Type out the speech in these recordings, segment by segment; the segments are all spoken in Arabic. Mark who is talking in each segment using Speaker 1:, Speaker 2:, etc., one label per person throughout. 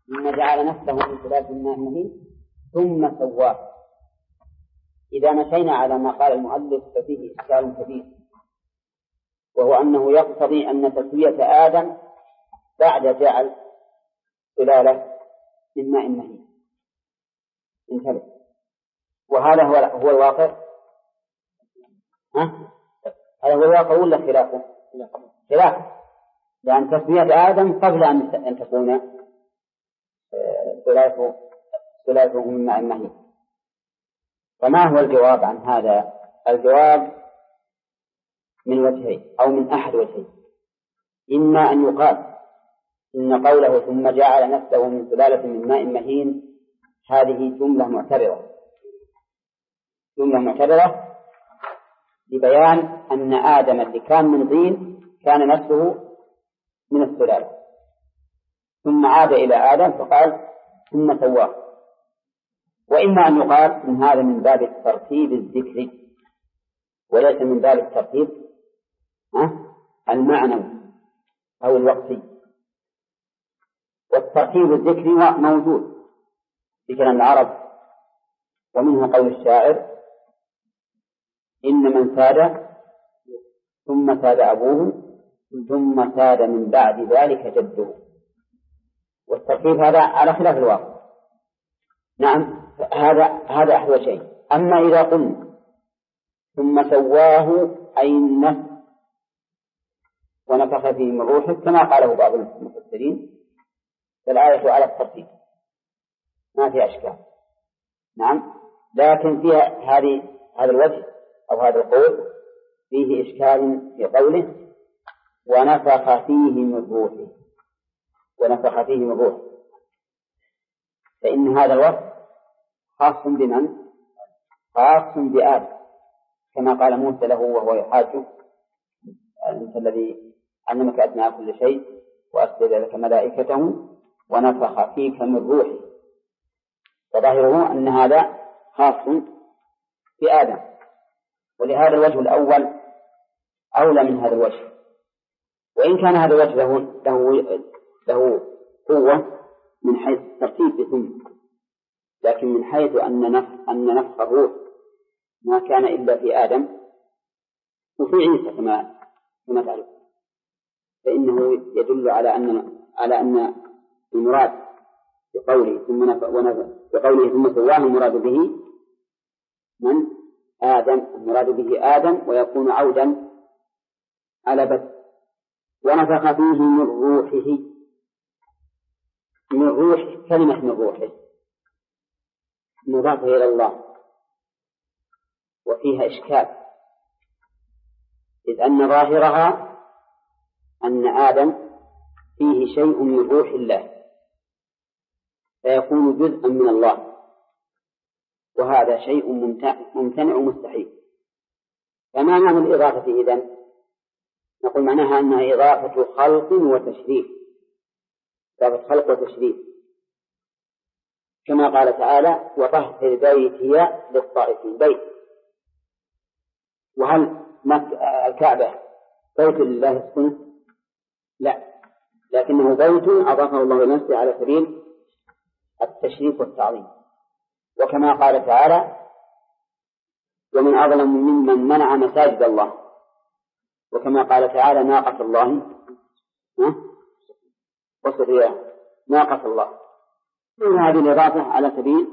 Speaker 1: ثم جعل نفسه من سلالة من ماء مهين ثم سواه. إذا مشينا على ما قال المؤلف ففيه إشكال كبير، وهو أنه يقتضي أن تسوية آدم بعد جعل سلالة من ماء مهين. انتبه، وهذا هو الواقع. هذا هو الواقع ولا خلافه؟ خلافه، لأن تسوية آدم قبل أن تكون سلالته من ماء مهين. فما هو الجواب عن هذا؟ الجواب من وجهين أو من أحد وجهين. إما أن يقال إن قوله ثم جعل نفسه من سلالة من ماء مهين هذه جملة معتبرة لبيان أن آدم اللي كان من طين كان نفسه من السلالة، ثم عاد إلى آدم فقال ثم سواه. وإما أن يقال إن هذا من باب الترتيب الذكري وليس من باب الترتيب المعنوي أو الوقتي. والترتيب الذكري موجود في كلام العرب، ومنه قول الشاعر إن من ساد ثم ساد أبوه ثم ساد من بعد ذلك جده. والترتيب هذا على خلاف الواقع. نعم، هذا أحد شيء. أما إذا قلنا ثم سواه أي النفس ونفخ فيه من روحه كما قاله بعض المفسرين فالآية على الترتيب ما فيها أشكال. نعم، لكن فيها هذا الوجه أو هذا القول فيه إشكال في قوله ونفخ فيه من روحه. فإن هذا الوصف خاص بمن؟ خاص بآدم، كما قال موسى له وهو يحاجه أنت الذي علمك أدنى كل شيء وأسجد لك ملائكته ونفخ فيك من روحه. فظاهره أن هذا خاص بآدم، ولهذا الوجه الأول أولى من هذا الوجه، وإن كان هذا الوجه له قوة من حيث ترتيب ثم، لكن من حيث أن نفخ الروح ما كان إلا في آدم وفي عيسى كما تعرف، فإنه يدل على أن المراد بقوله ثم سواه المراد به من؟ آدم. المراد به آدم ويكون عودا على بث. ونفخ فيه من روحه. من روح، كلمة من روحه مضافة إلى الله وفيها إشكال، إذ أن ظاهرها أن آدم فيه شيء من روح الله فيكون جزءا من الله، وهذا شيء ممتنع ومستحيل. فما معنى الإضافة إذن؟ نقول معناها أنها إضافة خلق وتشريف، إضافة خلق وتشريف، كما قال تعالى وطهر بيتي للطائفين. بيت، وهل الكعبة بيت لله يسكنه؟ لا، لكنه بيت أضافه الله لنفسه على سبيل التشريف والتعظيم. وكما قال تعالى ومن أظلم ممن منع مساجد الله، وكما قال تعالى ناقة الله وسقياها ناقة الله. من هذه الإضافة على سبيل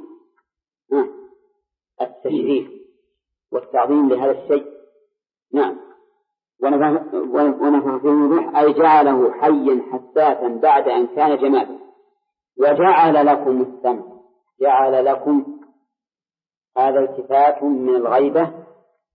Speaker 1: التشريف والتعظيم لهذا الشيء. نعم. ونفخ فيه من روح أي جعله حيا حساسا بعد أن كان جمادا. وجعل لكم السمع. جعل لكم، هذا التفات من الغيبة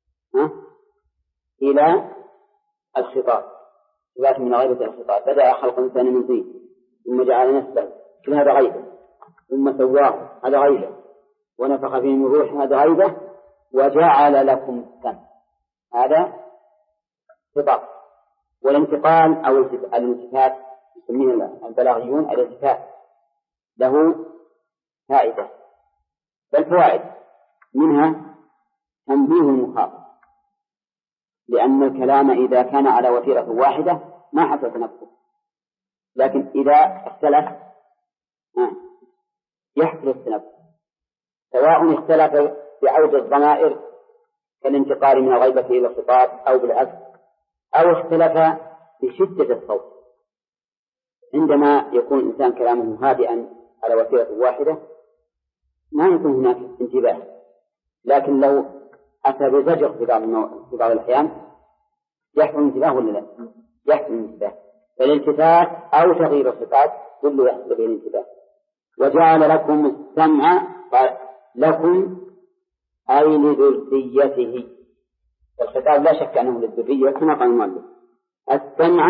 Speaker 1: إلى الخطاب، التفات من الغيبة إلى الخطاب. بدأ خلق الإنسان من طين ثم جعل نفسه، كل هذا غيبة، ثم سواه، هذا غيبة، ونفخ فيه من روح، هذا غيبة، وجعل لكم السمع، هذا خطاب. والانتقال أو الالتفات يسميه البلاغيون الالتفات له فائدة بل فوائد، منها تنبيه المخاطب، لأن الكلام إذا كان على وتيرة واحدة ما حصل تنبه، لكن إذا اختلف يحصل التنبه، سواء اختلف بعود الضمائر كالانتقال من الغيبة إلى الخطاب أو بالعكس، أو اختلف بشدة الصوت. عندما يكون الإنسان كلامه هادئا على وتيرة واحدة ما يكون هناك انتباه، لكن لو أتى بزجر في بعض الأحيان يحصل انتباه ولا لا؟ يحصل انتباه. فالالتفات أو تغيير الخطاب كله يحصل به الانتباه. وجعل لكم السمع، قال لكم أي لذريته، الخطاب لا شك أنه للذرية كما قال المؤلف. السمع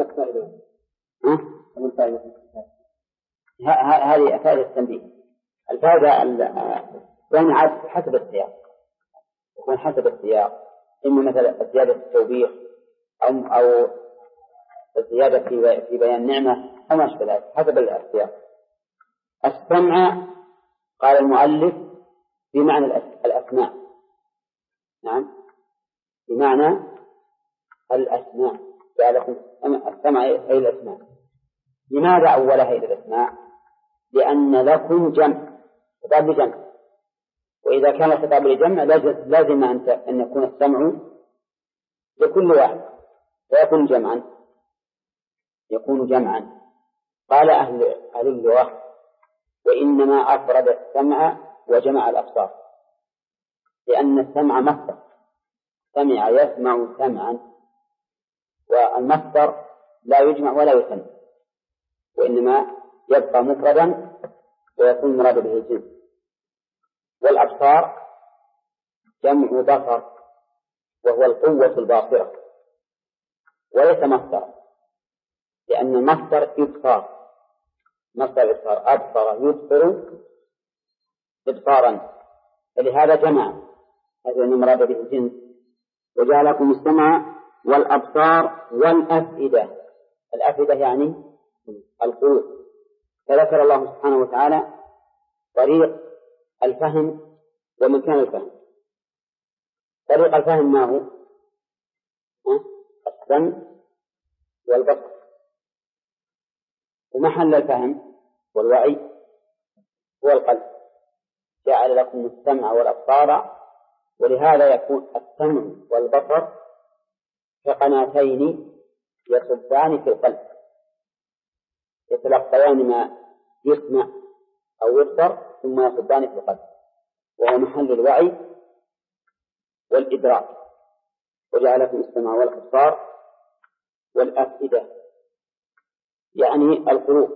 Speaker 1: هذه فائدة التنبيه. الفائدة الثانية حسب السياق، يكون حسب السياق، إما مثلا زيادة التوبيخ أو الزيادة في بيان نعمة أو ما أشبه ذلك حسب السياق. السمع قال المؤلف بمعنى الأسماع، نعم بمعنى الأسماع، جعلكم السمع أي الأسماع. لماذا أولها إلى الأسماع؟ لأن لكم جمع، خطاب لجمع، وإذا كان الخطاب لجمع لازم أن يكون السمع لكل واحد فيكون جمعا، يكون جمعا. قال أهل اللغة وإنما أفرد السمع وجمع الأبصار، لأن السمع مصدر، سمع يسمع سمعا، والمصدر لا يجمع ولا يسمع، وإنما يبقى مفردا ويكون مراد به الجنس. والأبصار جمع بصر وهو القوة الباصرة وليس مصدر، لأن المصدر إبصار، مصدر إبصار، أبصر يبصر إبصارا، فلهذا جمع، هذا المراد به الجنس. وجعلكم السمع والأبصار والأفئدة، الأفئدة يعني القلوب. فذكر الله سبحانه وتعالى طريق الفهم ومكان الفهم. طريق الفهم ما هو؟ السمع والبصر. ومحل الفهم والوعي هو القلب. جعل لكم السمع والأبصار، ولهذا يكون السمع والبصر كقناتين يصبان في القلب، يتلقيان ما يسمع أو يبصر ثم يصبان في القلب، وهو محل الوعي والإدراك. وجعل لكم السمع والأبصار والأفئدة يعني القلوب.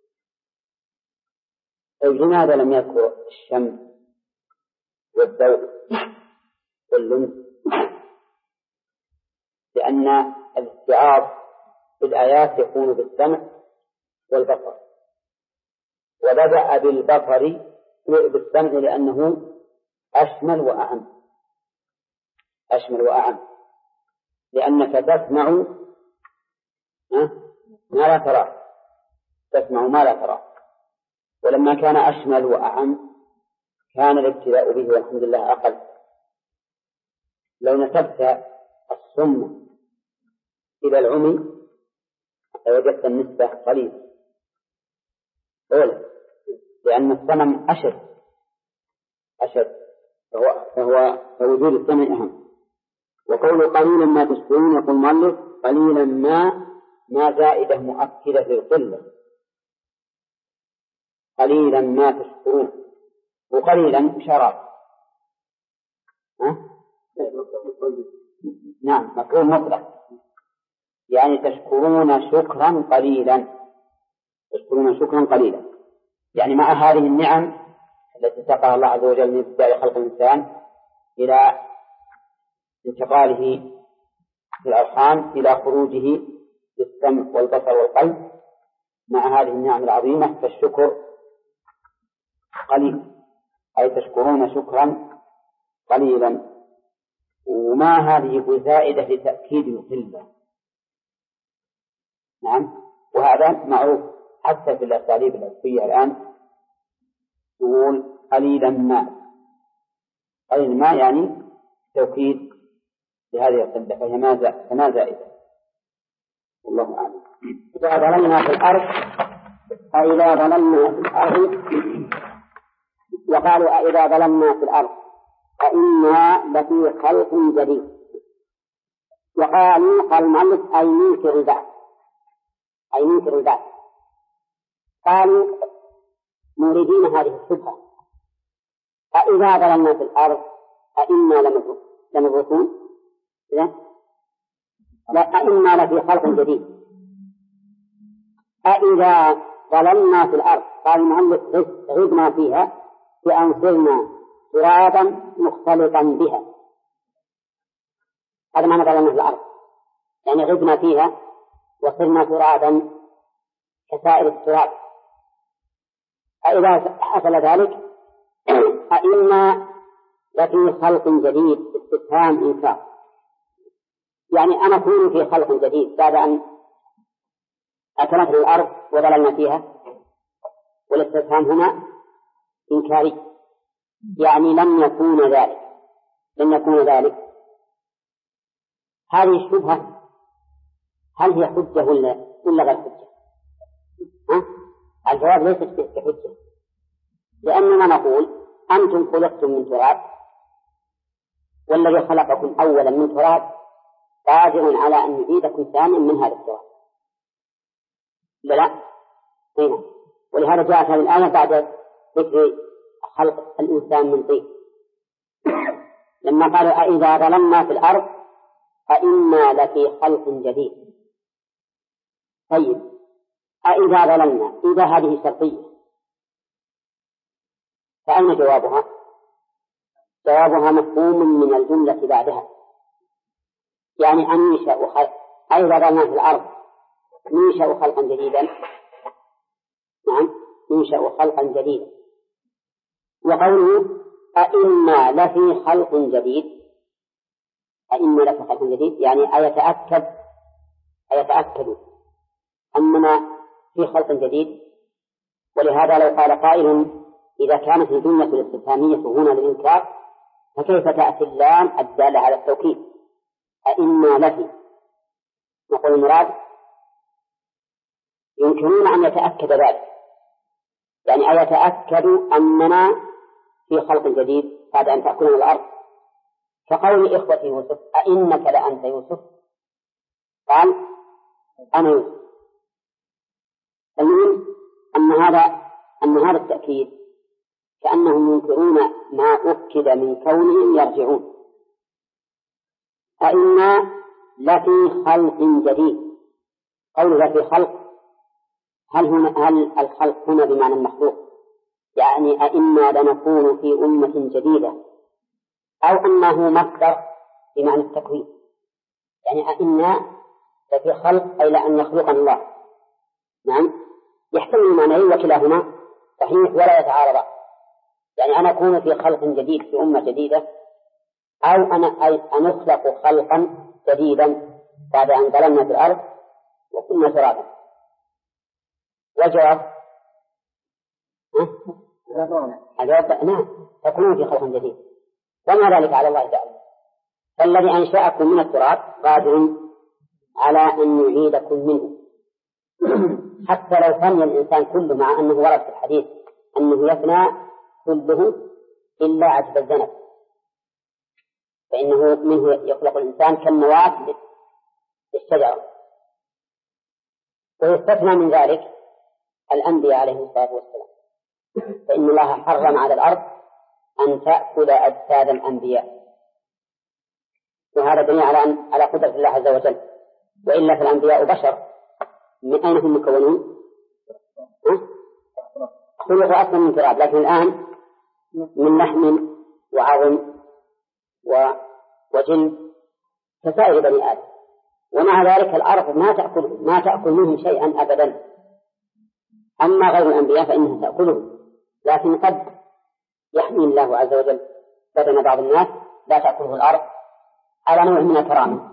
Speaker 1: لماذا لم يذكر الشم والذوق واللمس؟ لأن الاستيعاب في الآيات يكون بالسمع والبصر، وبدأ بالبصر بالسمع لأنه أشمل وأعم، أشمل وأعم، لأنك تسمع ما لا ترى، تسمع ما لا ترى. ولما كان أشمل وأعم كان الابتلاء به والحمد لله أقل. لو نسبت الصم إلى العمي لوجدت النسبة قليلة، لأن الصمم أشد فوجود السمع أهم. وقول قليلا ما تشكرون، يقول المؤلف قليلا ما زائدة مؤكدة للقلة، قليلا ما تشكرون، وقليلا شراب نعم مفعول مطلق، يعني تشكرون شكرا قليلا، تشكرون شكرا قليلا، يعني مع هذه النعم التي ساقها الله عز وجل من ابتداء خلق الإنسان إلى انتقاله في الأرحام إلى خروجه بالسمع والبصر والقلب، مع هذه النعم العظيمة فالشكر قليل، أي تشكرون شكرا قليلا. وما هذه بزائدة لتأكيد القلة، نعم، وهذا معروف حتى في الأساليب العرفية الآن، تقول قليلا ما، قليلا ما يعني توكيد لهذه القلة، فما زائدة، والله أعلم. إذا ضربنا في الأرض
Speaker 2: أإذا ضللنا في الأرض وقالوا أإذا ضللنا في الأرض فإنا لفي خلق جديد. وقالوا قال المؤلف أي ننكر البعث قالوا موردين هذه الشبهة أإذا ضللنا في الأرض أإنا لمبعوثون لا أإنا لفي خلق جديد. أإذا ضللنا في الأرض قال المؤلف غبنا فيها بأن صرنا ترابا مختلطا بها. هذا معنى ضللنا في الأرض يعني غبنا فيها وصرنا ترابا كسائر التراب. أإذا حصل ذلك أإنا لفي خلق جديد استفهام إنكار يعني أنا أكون في خلق جديد بعد أن أكلتنا الأرض وضللنا فيها. والاستفهام هنا إنكاري يعني لن يكون ذلك. هذه الشبهة هل هي حجة ولا غير حجة؟ الجواب ليست بحجة لأننا نقول أنتم خلقتم من تراب والذي خلقكم أولا من تراب قادر على أن يعيدكم ثانيا من هذا التراب لا هنا. ولهذا جاءت هذه الآية بعد ذكر خلق الإنسان من طين لما قالوا أإذا ضللنا في الأرض فإنا لفي خلق جديد. طيب أإذا ضللنا إذا هذه شرطية فأين جوابها؟ جوابها مفهوم من الجملة بعدها يعني أن ننشأ أإذا ضللنا في الأرض ننشأ خلقا جديدا. نعم ننشأ خلقا جديدا. وقوله أإنا لفي خلق جديد أإنا لفي خلق جديد يعني أيتأكد أننا في خلق جديد. ولهذا لو قال قائل إذا كانت الجملة الاستفهامية هنا للإنكار فكيف تأتي اللام الدالة على التوكيد أإنا لفي؟ نقول المراد يمكنون أن يتأكد ذلك يعني أيتأكد أننا في خلق جديد بعد أن تأكلنا الأرض كقول إخوة يوسف أإنك لأنت يوسف قال أنا يوسف. المهم أن هذا التأكيد كأنهم ينكرون ما أكد من كونهم يرجعون. أإنا لفي خلق جديد قول لفي خلق هل الخلق هنا بمعنى المخلوق يعني أإنا لنكون في أمة جديدة أو أنه مصدر بمعنى التكوين يعني أإنا لفي خلق أي لأن يخلقنا الله. نعم يحتمل المعنيين وكلاهما صحيح ولا يتعارض يعني أنا أكون في خلق جديد في أمة جديدة أو أن أخلق خلقا جديدا بعد أن ضللنا في الأرض وكنا ترابا. وجواب نعم تكونون في خلق جديد وما ذلك على الله تعالى. فالذي أنشأكم من التراب قادر على أن يعيدكم منه حتى لو فني الإنسان كله مع أنه ورد في الحديث أنه يفنى كله إلا عجب الذنب فإنه منه يخلق الإنسان كالنواة للشجرة. ويستثنى من ذلك الأنبياء عليهم الصلاة والسلام فإن الله حرم على الأرض أن تأكل أجساد الأنبياء وهذا دليل على قدرة الله عز وجل. وإلا فالأنبياء بشر من أين هم مكونون؟ خلقوا أصلا من تراب لكن الآن من لحم وعظم وجلد كسائر بني آدم. ومع ذلك الأرض ما تأكل منهم شيئا أبدا. أما غير الأنبياء فإنها تأكله لكن قد يحمي الله عز وجل بدن بعض الناس لا تأكله الأرض على نوع من الكرامة.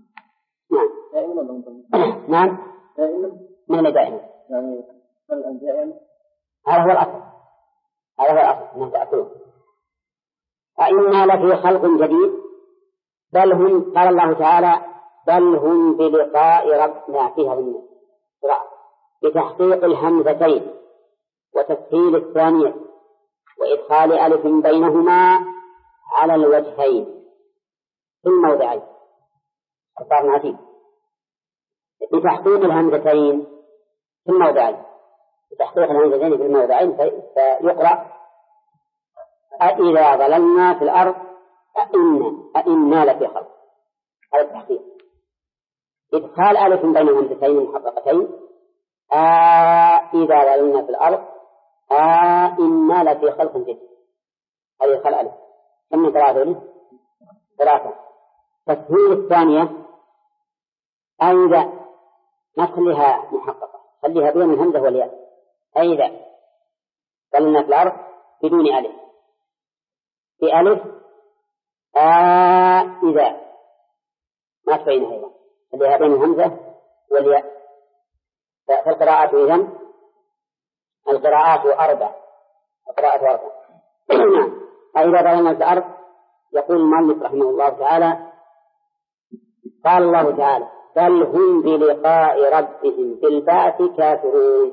Speaker 2: نعم من دائما
Speaker 3: يعني الأنبياء
Speaker 2: هذا هو الأصل أنه تأكله. فإنا لفي خلق جديد بل هم قال الله تعالى بل هم بلقاء ربنا فيها بتحقيق الهمزتين وتسهيل الثانية وإدخال ألف بينهما على الوجهين في الموضعين. اختارنا فيه بتحقيق الهمزتين في الموضعين، بتحقيق الهمزتين في الموضعين فيقرأ أإذا ضللنا في الأرض أئنا لفي خلق. هذا التحقيق. إدخال ألف بين همزتين محققتين إذا ضللنا في الأرض إنا لفي خلق جديد. هذه إدخال ألف. كم ثلاثة. تسهيل الثانية أيضا ما تخليها محققة، خليها بين الهمزة والياء. أيضا ضللنا في الأرض بدون ألف، بألف إذا ما تبينها أيضا، خليها بين الهمزة والياء. فالقراءات إذن القراءات أربع. فإذا ضللنا في الأرض يقول المؤلف رحمه الله تعالى قال الله تعالى بل هم بلقاء ربهم بالبعث كافرون.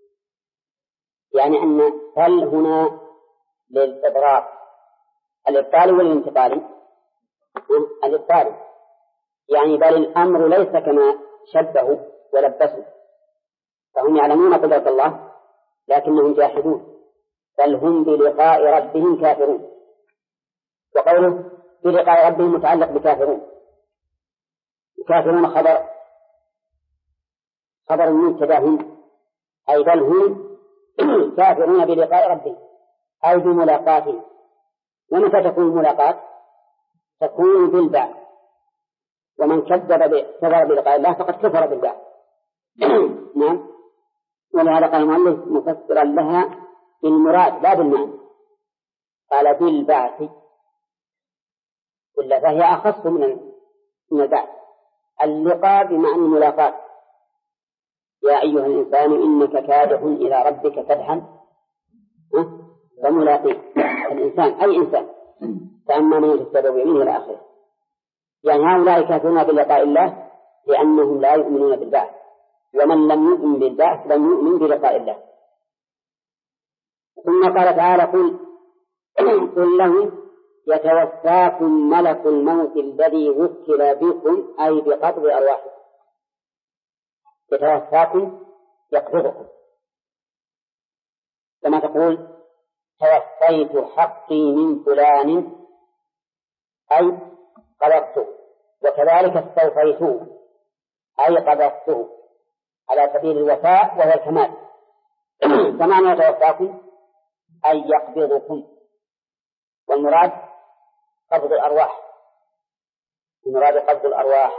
Speaker 2: يعني أن بل هنا للإضرار، الإبطال والانتقال. الإبطال يعني بل الأمر ليس كما شبهوا ولبسوا، فهم يعلمون قدرة الله لكنهم جاحدون. بل هم بلقاء ربهم كافرون. وقوله بلقاء ربهم متعلق بكافرون. كافرون خبر المبتدا هم، أي بل هم كافرون بلقاء ربهم أي بملاقاته. ومتى تكون الملاقاة؟ تكون بالبعث، ومن كفر بلقاء الله فقد كفر بالبعث. نعم. ولهذا قال المؤلف مفسرا لها بالمراد لا بالمعنى، قال بالبعث إلا فهي أخص من البعث. اللقاء بمعنى الملاقاة. يا أيها الإنسان إنك كادح إلى ربك كدحا فملاقيه. الإنسان أي إنسان، فأما من يتبع بيمينه إلى آخره. يعني هؤلاء كافرون بلقاء الله لأنهم لا يؤمنون بالبعث، ومن لم يؤمن بالبعث لم يؤمن بلقاء الله. ثم قال تعالى قل لهم يتوفاكم ملك الموت الذي وكل بكم أي بقبض أرواحكم. يتوفاكم يقبضكم، كما تقول توفيت حقي من فلان أي قبضته، وكذلك استوفيته أي قبضته على سبيل الوفاء وهو الكمال. فمعنى يتوفاكم أي يقبضكم، والمراد قبض الأرواح. المراد قبض الأرواح.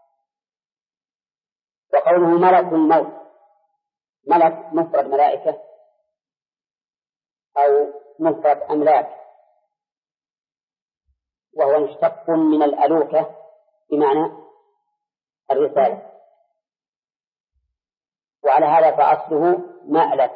Speaker 2: وقوله ملك الموت، ملك مفرد ملائكة أو مفرد أملاك، وهو مشتق من الألوكة بمعنى الرسالة. وعلى هذا فأصله مألك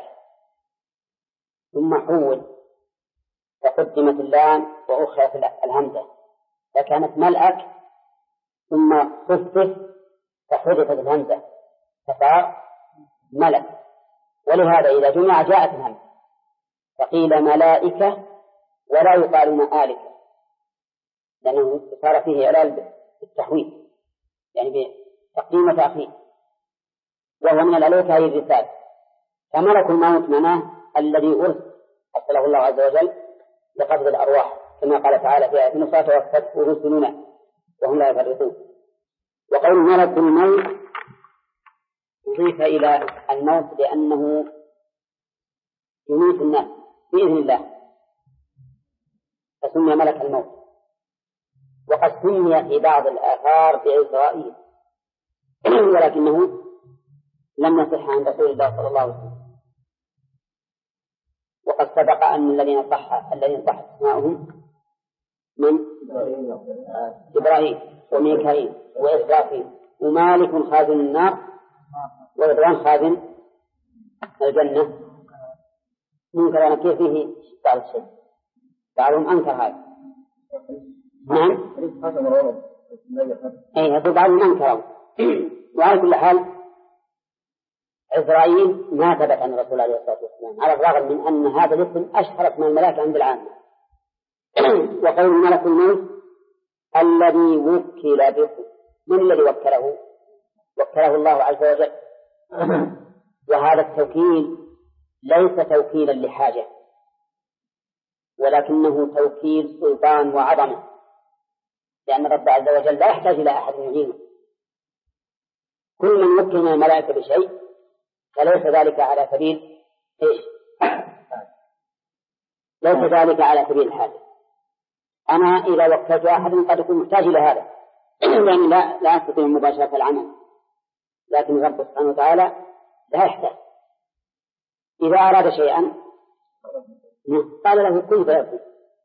Speaker 2: ثم حول فقدمت اللام وأخرت الهمزة فكانت ملأك، ثم خفف فحذفت الهمزة فصار ملك. ولهذا إذا جمع جاءت الهمزة فقيل ملائكة ولا يقال مآلكة، لأنه صار فيه إعلال بالتحويل يعني بتقديم وتأخير، وهو من الألوكة هي الرسالة. فملك الموت معناه الذي أرسله الله عز وجل لقبض الأرواح، كما قال تعالى في آية أخرى توفته رسلنا وهم لا يفرطون. وقول ملك الموت أضيف إلى الموت لأنه يميت الناس بإذن الله فسمي ملك الموت. وقد سمي في بعض الآثار بإسرائيل ولكنه لم يصح عن رسول الله صلى الله عليه وسلم. وقد سبق أن الذين صحت اسماؤهم من إبراهيم وميكائيل وإسرافيل ومالك خازن النار وإبراهيم خازن الجنة. منكر ونكير فيه بعض الشيء، بعضهم أنكر هذا. نعم أي هذا بعضهم أنكر. وعلى كل حال عزرائيل ما ثبت عن الرسول عليه الصلاة والسلام، على الرغم من أن هذا الاسم أشهر اسم الملائكة عند العامة. وقول ملك الموت الذي وكل بكم، من الذي وكله؟ وكله الله عز وجل. وهذا التوكيل ليس توكيلا لحاجة، ولكنه توكيل سلطان وعظمة، لأن الرب عز وجل لا يحتاج إلى أحد يعينه. كل من وكل من الملائكة بشيء فليس ذلك على سبيل ليس ذلك على سبيل الحاجة. أنا إذا وكلت أحد قد أكون محتاج إلى هذا يعني لا أستطيع مباشرة العمل، لكن الرب سبحانه وتعالى لا يحتاج. إذا أراد شيئا قال له كن فيكون،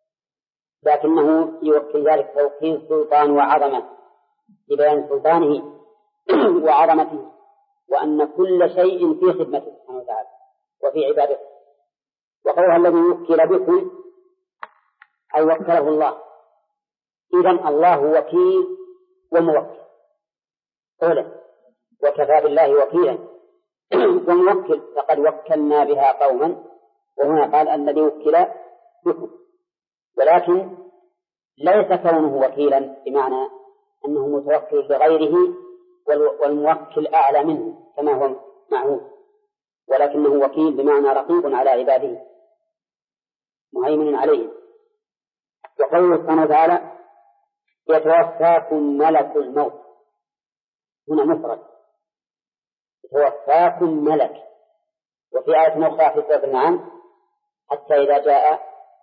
Speaker 2: لكنه يوكل ذلك توكيل سلطان وعظمة لبيان سلطانه وعظمته، وأن كل شيء في خدمته سبحانه وتعالى وفي عبادته. وقولها الذي وكل بكم أي وكله الله، إذن الله وكيل وموكل. قوله وكفى بالله وكيلا وموكل، فقد وكلنا بها قوما، وهنا قال الذي وكل بكم، ولكن ليس كونه وكيلا بمعنى أنه متوكل بغيره والموكل أعلى منه كما هو معهود، ولكنه وكيل بمعنى رقيب على عباده مهيمن عليهم. وقوله سبحانه وتعالى يتوفاكم ملك الموت، هنا مفرد يتوفاكم ملك. وفي آية أخرى في سورة الأنعام حتى إذا جاء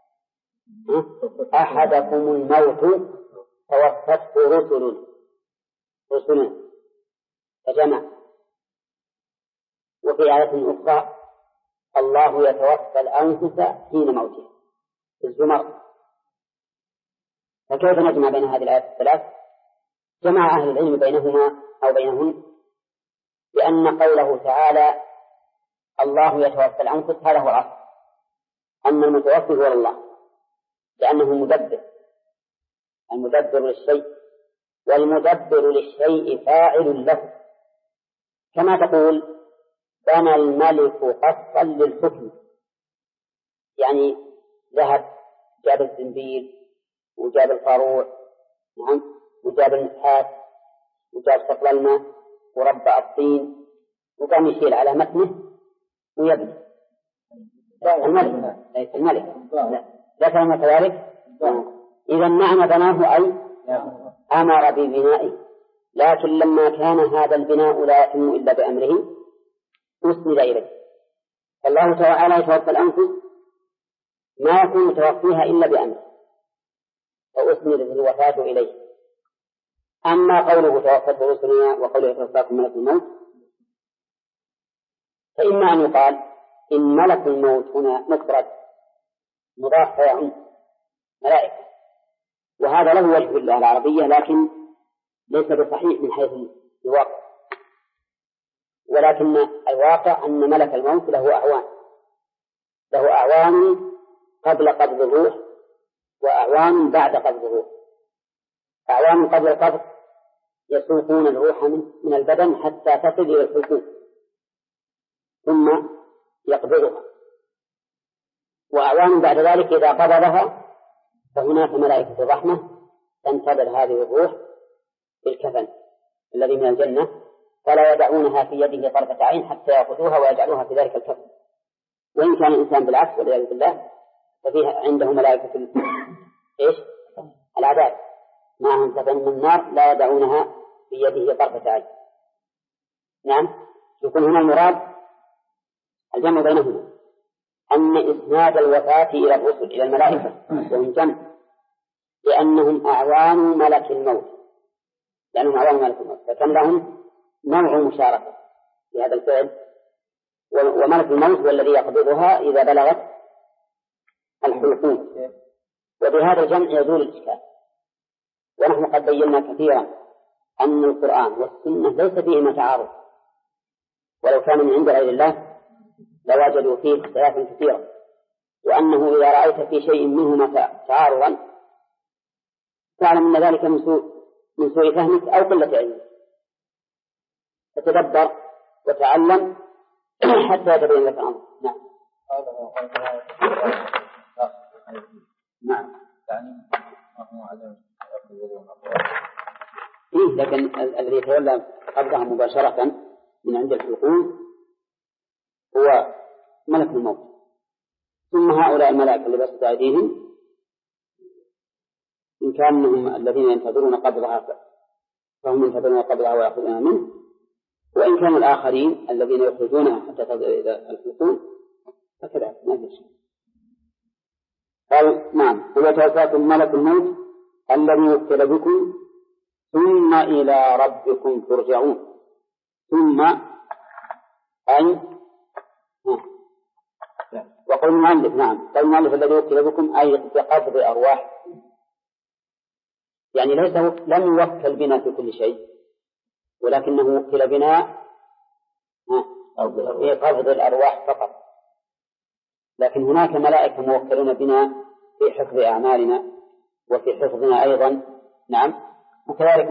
Speaker 2: أحدكم الموت توفته رسل فجمع. وفي آية أخرى الله يتوفى الأنفس حين موتها في الزمر. فكيف نجمع بين هذه الآيات الثلاث؟ جمع أهل العلم بينهما أو بينهن بأن قوله تعالى الله يتوفى الأنفس هذا هو الأصل، أن المتوفي هو الله، لأنه مدبر، المدبر للشيء، والمدبر للشيء فاعل له، كما تقول بنى الملك قصا للحكم، يعني ذهب جاب الزنبيل وجاب القاروع وجاب النحاس وجاب سطل الماء وربع الطين وقام يشيل على متنه ويبني. الملك ليس الملك، لا كلام كذلك. إذا معنى بناه أي أمر ببنائه، لكن لما كان هذا البناء لا يتم إلا بأمره أسند إليه. الله تعالى يتوفى الأنفس ما يكون توفيها إلا بأمره فأسند الوفاة إليه. أما قوله توفت رسلنا وقوله توفاكم ملك الموت فإما أن يقال إن ملك الموت هنا مفرد مضاف فيعم ملائكة، وهذا له وجه في اللغة العربية لكن ليس بصحيح من حيث الواقع، ولكن الواقع أن ملك الموت له أعوان قبل قبض الروح وأعوان بعد قبض الروح. أعوان قبل القبض يسوقون الروح من البدن حتى تصل إلى الحلقوم ثم يقبضها، وأعوان بعد ذلك إذا قبضها فهناك ملائكة الرحمة تنتظر هذه الروح بالكفن الذي من الجنة، فلا يدعونها في يده طرفة عين حتى يأخذوها ويجعلوها في ذلك الكفن. وإن كان الإنسان بالعكس والعياذ بالله ففيه عنده ملائكة العذاب معهم كفن من النار لا يدعونها في يده طرفة عين. نعم، يكون هنا المراد الجمع بينهما، أن إسناد الوفاة إلى الرسل إلى الملائكة وهم جمع لأنهم أعوان ملك الموت، فكان لهم نوع مشاركة في هذا الفعل، وملك الموت هو الذي يقبضها إذا بلغت الحلقوم. وبهذا الجمع يزول الإشكال. ونحن قد بينا كثيرا أن القرآن والسنة ليس فيهما تعارض، ولو كان من عند غير الله لوجدوا فيه اختلافا كثيرا، وأنه إذا رأيت في شيء منهما تعارضا تعلم أن ذلك من سوء فهمك أو قلة علمك، فتدبر وتعلم حتى يتبين لك الأمر. نعم. نعم. لكن الذي يتولى قبضها مباشرة من عند الحلقوم هو ملك الموت، ثم هؤلاء الملائكة اللي بسط أيديهم إن كانهم الذين ينتظرون قبضها فهم ينتظرون قبضها ويأخذونها منه، وإن كانوا الآخرين الذين يخرجونها حتى تصل إلى الحلقوم فكذا ما في شيء. قال نعم ويتوفاكم ملك الموت الذي وكل بكم ثم إلى ربكم ترجعون. ثم أي وقول المؤلف نعم قول المؤلف الذي وكل بكم أي بقبض أرواح، يعني ليس لم يوكل بنا في كل شيء ولكنه وكل بنا في قبض الأرواح فقط، لكن هناك ملائكة موكلون بنا في حفظ أعمالنا وفي حفظنا أيضا. نعم وكذلك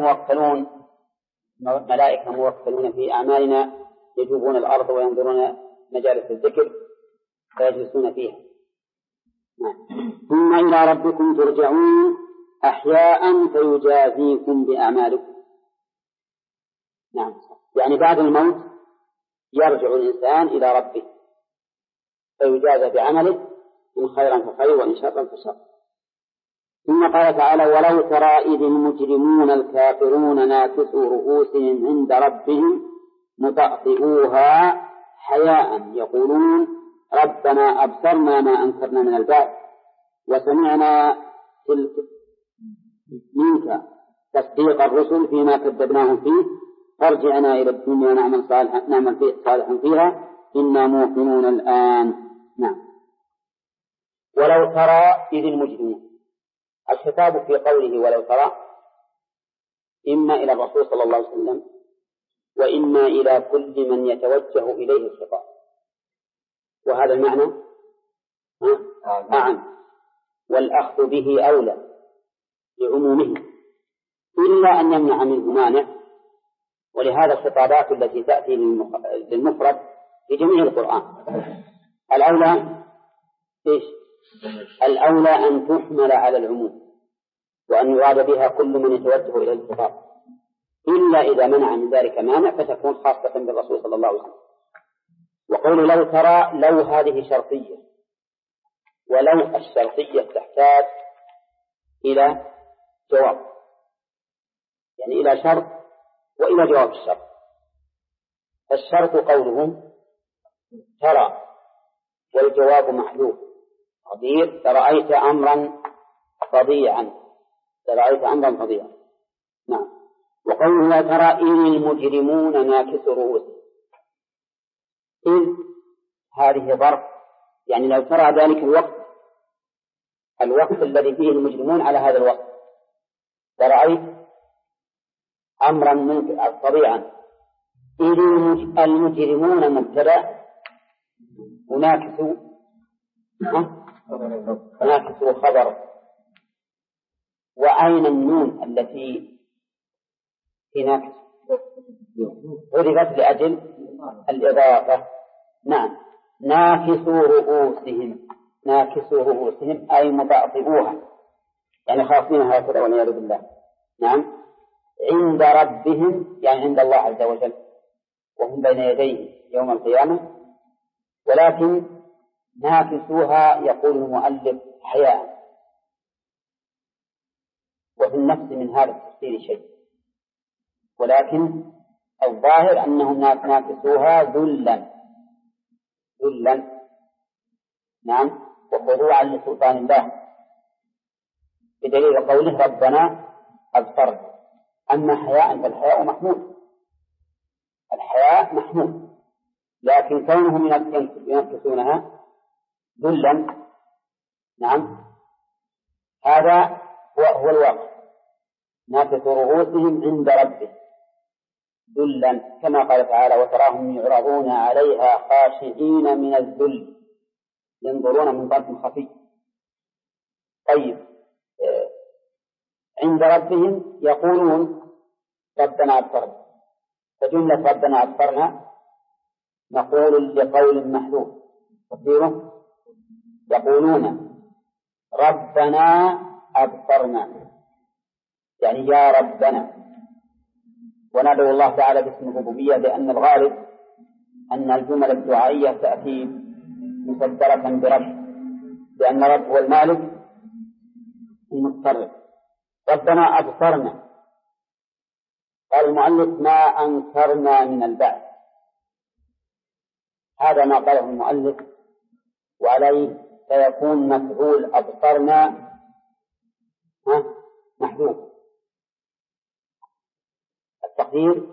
Speaker 2: ملائكة موكلون في أعمالنا يجوبون الأرض وينظرون مجالس الذكر فيجلسون فيها. نعم. ثم إلى ربكم ترجعون أحياء فيجازيكم بأعمالكم. نعم يعني بعد الموت يرجع الإنسان إلى ربه فيجازى بعمله إن خيرا فخير وإن شرا فشر. ثم قال تعالى ولو ترى إذ المجرمون الكافرون ناكسوا رؤوسهم عند ربهم مطأطئوها حياء يقولون ربنا أبصرنا ما أنكرنا من البعث وسمعنا منك تصديق الرسل فيما كذبناهم فيه فارجعنا إلى الدنيا نعمل صالحا فيها إنا موقنون الآن. نعم. ولو ترى إذ المجرمون الخطاب في قوله ولو ترى إما إلى الرسول صلى الله عليه وسلم وإما إلى كل من يتوجه إليه الخطاب، وهذا المعنى أعم والأخذ به أولى لعمومه إلا أن يمنع منه مانع، ولهذا الخطابات التي تأتي للمفرد في جميع القرآن الأولى إيش؟ الأولى أن تحمل على العموم وأن يراد بها كل من يتوجه إلى الخطاب، إلا إذا منع من ذلك مانع فتكون خاصة بالرسول صلى الله عليه وسلم. وقول لو ترى لو هذه شرطية، ولو الشرطية تحتاج إلى جواب، يعني إلى شرط وإلى جواب الشرط. فالشرط قوله ترى والجواب محذوف قدير رأيت أمرا فظيعا نعم. وقوله لا ترى إن المجرمون ناكسوا رؤوسهم إذ هذه ظرف، يعني لو ترى ذلك الوقت الذي فيه المجرمون على هذا الوقت فرأيت أمرا فظيعا. إذ المجرمون مبتدأ وناكسوا خبر، وأين النون التي في ناكس عرفت لأجل الإضافة. نعم ناكسوا رؤوسهم أي مطأطئوها يعني خاصينها هكذا والعياذ بالله. نعم عند ربهم يعني عند الله عز وجل وهم بين يديه يوم القيامة، ولكن ناكسوها يقول المؤلف حياء، وفي النفس من هذا التفسير شيء، ولكن الظاهر أنهم ناكسوها ذلا نعم وخضوعا لسلطان الله بدليل قوله ربنا أبصرنا. أما حياء فالحياء محمود لكن كونهم ينكسونها ذلا نعم هذا هو الواقع. ناكسوا رؤوسهم عند ربه ذلا كما قال تعالى وتراهم يعرضون عليها خاشعين من الذل ينظرون من طرف خفي. طيب عند ربهم يقولون ربنا أبصرنا، فجملة ربنا أبصرنا
Speaker 1: نقول لقول محذوف تقديره يقولون ربنا أبصرنا، يعني يا ربنا، وندعو الله تعالى باسم الربوبية لأن الغالب أن الجمل الدعائية تأتي مصدرة برب، لأن رب هو المالك المتصرف. ربنا أبصرنا، قال المؤلف ما أنكرنا من البعث، هذا ما قاله المؤلف، وعليه سيكون مفعول أبصرنا محذوف، التقدير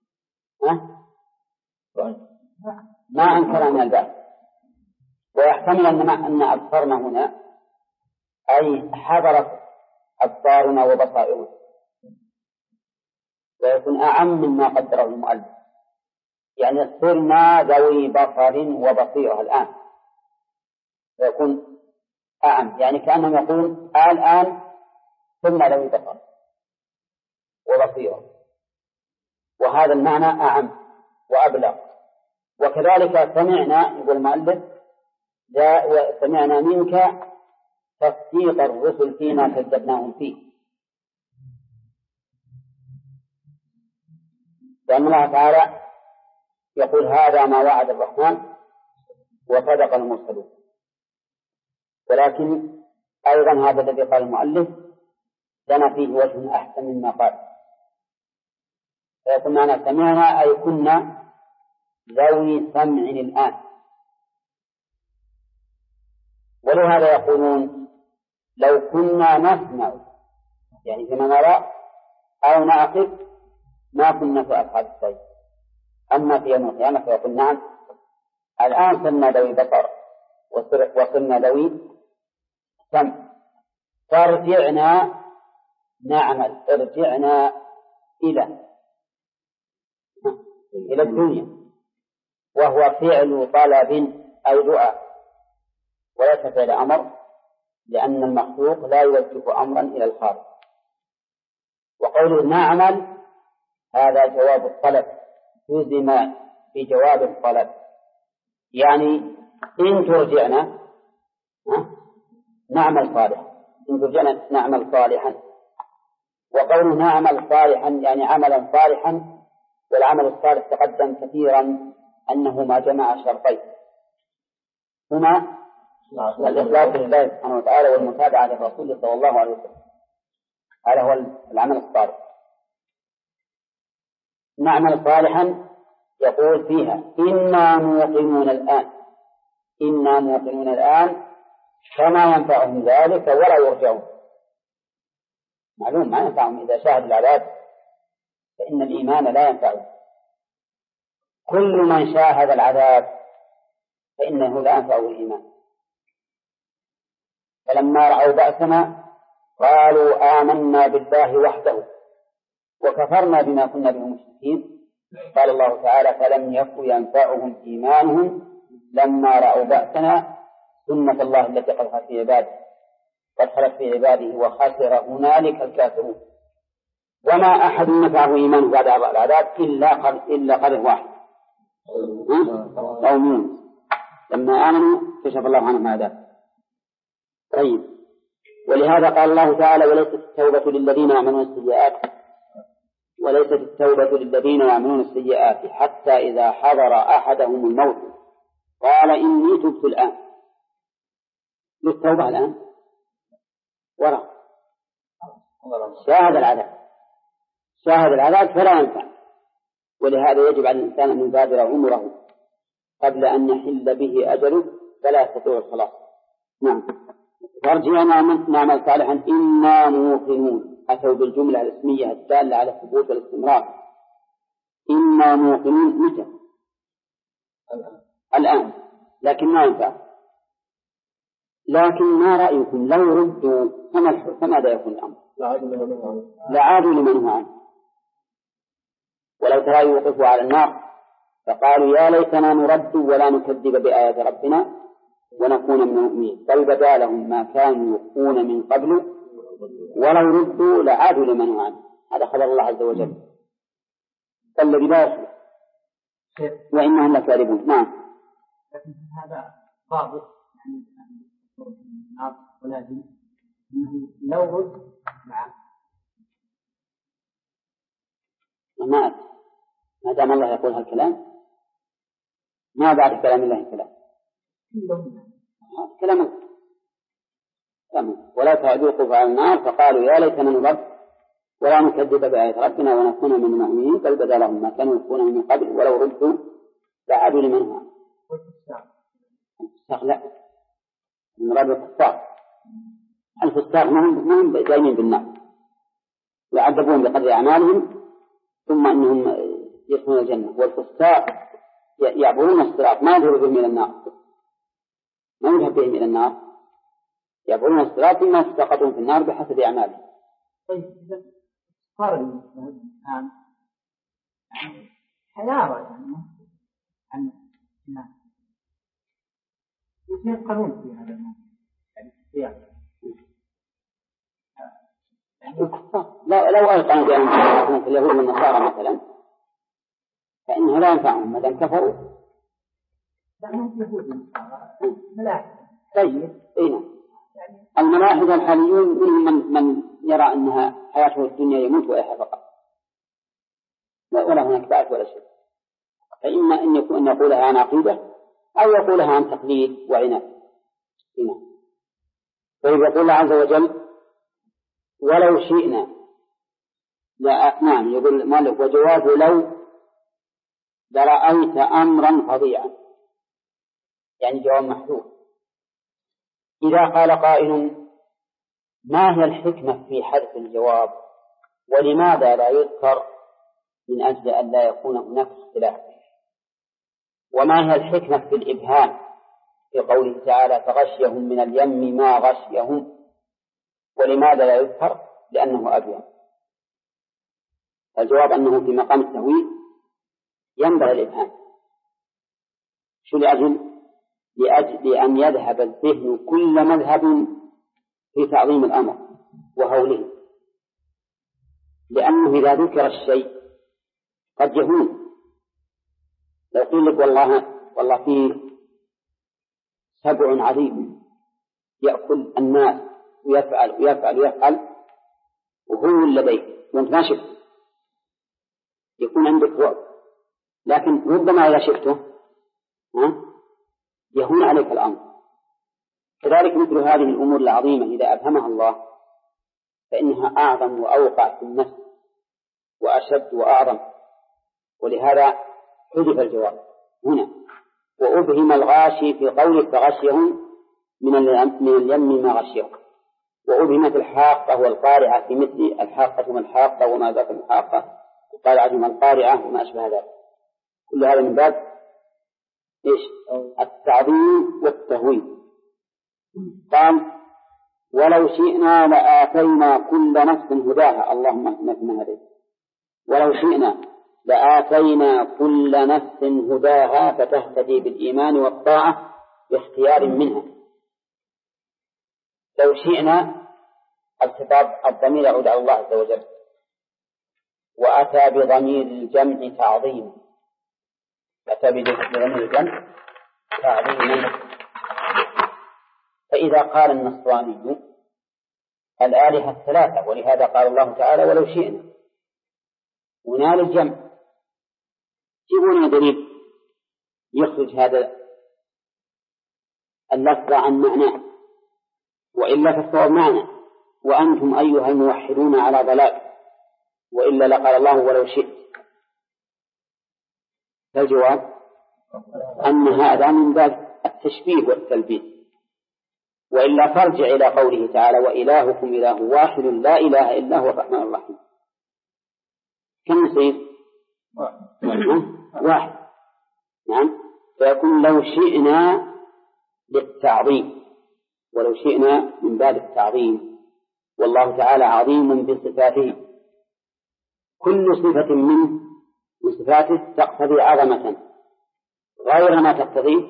Speaker 1: ما أنكرنا من البعث. ويحتمل أن أبصرنا هنا أي حضرت أبصارنا وبصائرنا، ويكون أعم مما قدره المؤلف، يعني صرنا ذوي بصر وبصيرة الآن، ويكون أعم، يعني كأنهم يقولون الآن صرنا ذوي بصر وبصيرة، وهذا المعنى أعم وأبلغ. وكذلك سمعنا، يقول المؤلف سمعنا منك تصديق الرسل فيما كذبناهم فيه، لأن الله تعالى يقول هذا ما وعد الرحمن وصدق المرسلون. ولكن أيضا هذا الذي قال المؤلف لنا فيه وجه أحسن مما قال، فيكون معنا سمعنا أي كنا ذوي سمع الآن. ولهذا يقولون لو كنا نسمع، يعني فيما نرى أو نعقل، ما كنا في أصحاب السعير. أما في يوم القيامة فيقول نعم الآن صرنا ذوي بصر وصرنا ذوي سمع، فارجعنا نعمل، ارجعنا إلى الدنيا، وهو فعل طلب أي دعاء وليس فعل أمر، لأن المخلوق لا يوجه أمرا إلى الخالق. وقوله نعمل هذا جواب الطلب، جزم في جواب الطلب، يعني إن ترجعنا نعمل صالحا، إن ترجعنا نعمل صالحا. وقوله نعمل صالحا يعني عملا صالحا، والعمل الصالح تقدم كثيرا أنه ما جمع شرطين، هما الإخلاص لله سبحانه وتعالى والمتابعة للرسول صلى الله عليه وسلم، هذا هو العمل الصالح. نعمل صالحا يقول فيها إنا موقنون الآن، إنا موقنون الآن، فما ينفعهم ذلك ولا يرجعون. معلوم ما ينفعهم إذا شاهد العذاب، فإن الإيمان لا ينفعه. كل من شاهد العذاب فإنه لا ينفعه الإيمان. فلما رأوا بأسنا قالوا آمنا بالله وحده وكفرنا بما كنا به مشركين. قال الله تعالى فلم يكن ينفعهم إيمانهم لما رأوا بأسنا سنة الله التي قد خلت في عباده وخسر هنالك الكافرون. وما أحد نفعه إيمانه بعد العذاب إلا قرن واحد، قوم لما آمنوا كشف الله عنهم العذاب. طيب، ولهذا قال الله تعالى وليست التوبة للذين يعملون السيئات حتى إذا حضر أحدهم الموت قال إني تبت الآن. للتوبة الآن وراء شاهد العذاب فلا ينفع. ولهذا يجب على الإنسان أن يبادر عمره قبل أن يحل به أجله فلا يستطيع الخلاص. نعم. فارجعنا نعمل صالحا إنا موقنون، أتوا بالجملة الاسمية الدالة على الثبوت والاستمرار. إنا موقنون متى؟ الآن، لكن ما ينفع. لكن ما رأيكم لو ردوا فماذا يكون الأمر؟ لعادوا لمن هو عنه. ولو ترى يوقفوا على النار فقالوا يا ليتنا نرد ولا نكذب بآيات ربنا ونكون من المؤمنين، بل بدا لهم ما كانوا يخفون من قبل ولو ردوا لعادوا لمن هو عنه. هذا خبر الله عز وجل الذي لا يخلف. وإنهم لكاذبون. نعم.
Speaker 3: لكن هذا ضابط يعني النار ولازم أنه لو رد مع
Speaker 1: ما دام الله يقول هالكلام ما بعد كلام الله كلام ولا تعذوقوا فعل النار فقالوا يا ليتنا نرد ولا نكذب بآيات ربنا ونكون من المؤمنين بل بدا لهم ما كانوا يكونون من قبل ولو ردوا لعادوا لمنها. الفساق لا المراد الفساق ما هم دائمين بالنار يعذبون بقدر أعمالهم ثم أنهم يدخلون الجنة. والفساق يعبرون الصراط ما يذهب بهم إلى النار يعبرون الصراط ثم يسقطون في النار بحسب أعمالهم.
Speaker 3: طيب إذا قارن الآن حيارة عن الناس يصير قانون في هذا الموضوع
Speaker 1: يعني لو أيقنوا بأن في اليهود والنصارى مثلا فإنه لا ينفعهم ما دام كفروا.
Speaker 3: لأنهم يهود والنصارى ملاحدة.
Speaker 1: طيب الملاحدة الحاليون منهم من يرى أنها حياته الدنيا يموت ويحيا فقط ولا هناك بعث ولا شيء. فإما أن يقولها عن عقيدة أو يقولها عن تقليد وعناد. طيب يقول الله عز وجل ولو شئنا نعم يقول مالك وجواب لو لرأيت أمرا فظيعا يعني جواب محذوف. إذا قال قائل ما هي الحكمة في حذف الجواب ولماذا لا يذكر من أجل أن لا يكون هناك اختلاف؟ وما هي الحكمة في الإبهام في قوله تعالى فغشيهم من اليم ما غشيهم ولماذا لا يذكر؟ لأنه أبين. الجواب أنه في مقام التهويل ينبغي الإبهام. شو لأجل أن يذهب الذهن كل مذهب في تعظيم الأمر وهوله. لأنه إذا ذكر الشيء قد يهون. لو قيل لك والله فيه سبع عظيم يأكل الناس ويفعل وهو لديك وانت ما شفت يكون عندك رعب. لكن ربما إذا شفته يهون عليك الأمر. كذلك مثل هذه الأمور العظيمة إذا أبهمها الله فإنها أعظم وأوقع في النفس وأشد وأعظم. ولهذا حذف الجواب هنا وأبهم الغاشي في قوله فغشيهم من اليم ما غشيهم. وأبهمت الحاقة والقارعة في مثل الحاقة ما الحاقة وما ذاك الحاقة القارعة ما القارعة وما أشبه ذلك. كل هذا من باب التعظيم والتهويل. قال ولو شئنا لآتينا كل نفس هداها اللهم اهدنا فيمن هديت. ولو شئنا لآتينا كل نفس هداها فتهتدي بالإيمان والطاعة باختيار منها. لو شئنا الخطاب الضمير يعود على الله عز وجل وأتى بضمير الجمع تعظيما. أتى بضمير الجمع تعظيما. فإذا قال النصراني الآلهة الثلاثة ولهذا قال الله تعالى ولو شئنا ونال الجمع جيبوني دليل يخرج هذا اللفظ عن معناه وإلا فالصواب معنى وأنتم أيها الموحدون على ضلال وإلا لقال الله ولو شئت. فالجواب أن هذا من باب التشبيه والتلبيس وإلا فارجع إلى قوله تعالى وإلهكم إله واحد لا إله إلا هو الرحمن الرحيم. كم يصير؟ واحد. نعم. فيكون لو شئنا للتعظيم ولو شئنا من باب التعظيم. والله تعالى عظيم بصفاته كل صفة من صفاته تقتضي عظمة غير ما تقتضي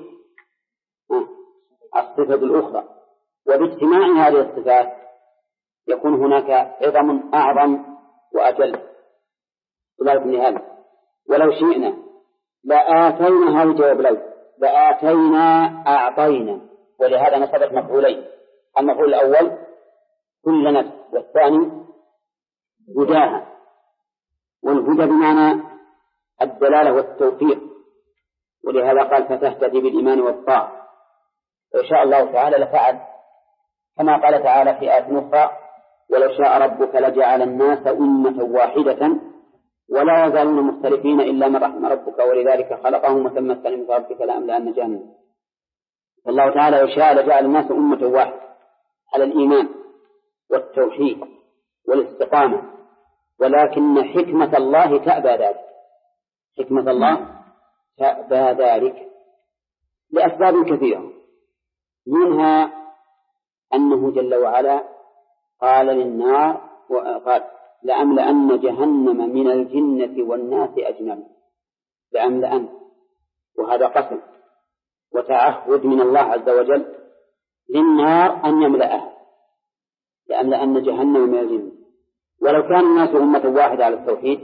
Speaker 1: الصفة الأخرى. وباجتماع هذه الصفات يكون هناك عظم أعظم وأجل. ولو شئنا لآتينا هذا جواب لو لآتينا أعطينا، ولهذا نصبت مفعولين، المفعول الأول كل نفس، والثاني هداها، والهدى بمعنى الدلالة والتوفيق، ولهذا قال فتهتدي بالإيمان والطاعة. لو شاء الله تعالى لفعل كما قال تعالى في آية أخرى ولو شاء ربك لجعل الناس أمة واحدة ولا يزالون مختلفين إلا من رحم ربك ولذلك خلقهم وتمت كلمة ربك لأملأن جهنم. والله تعالى لو شاء لجعل الناس أمة واحدة على الإيمان والتوحيد والاستقامة، ولكن حكمة الله تأبى ذلك، حكمة الله تأبى ذلك لأسباب كثيرة، منها أنه جل وعلا قال للنار وقال لأملأن جهنم من الجنة والناس أجمعين، لأملأن، وهذا قسم وتعهد من الله عز وجل للنار أن يملأها، لأملأن جهنم من الجنة. ولو كان الناس أمة واحدة على التوحيد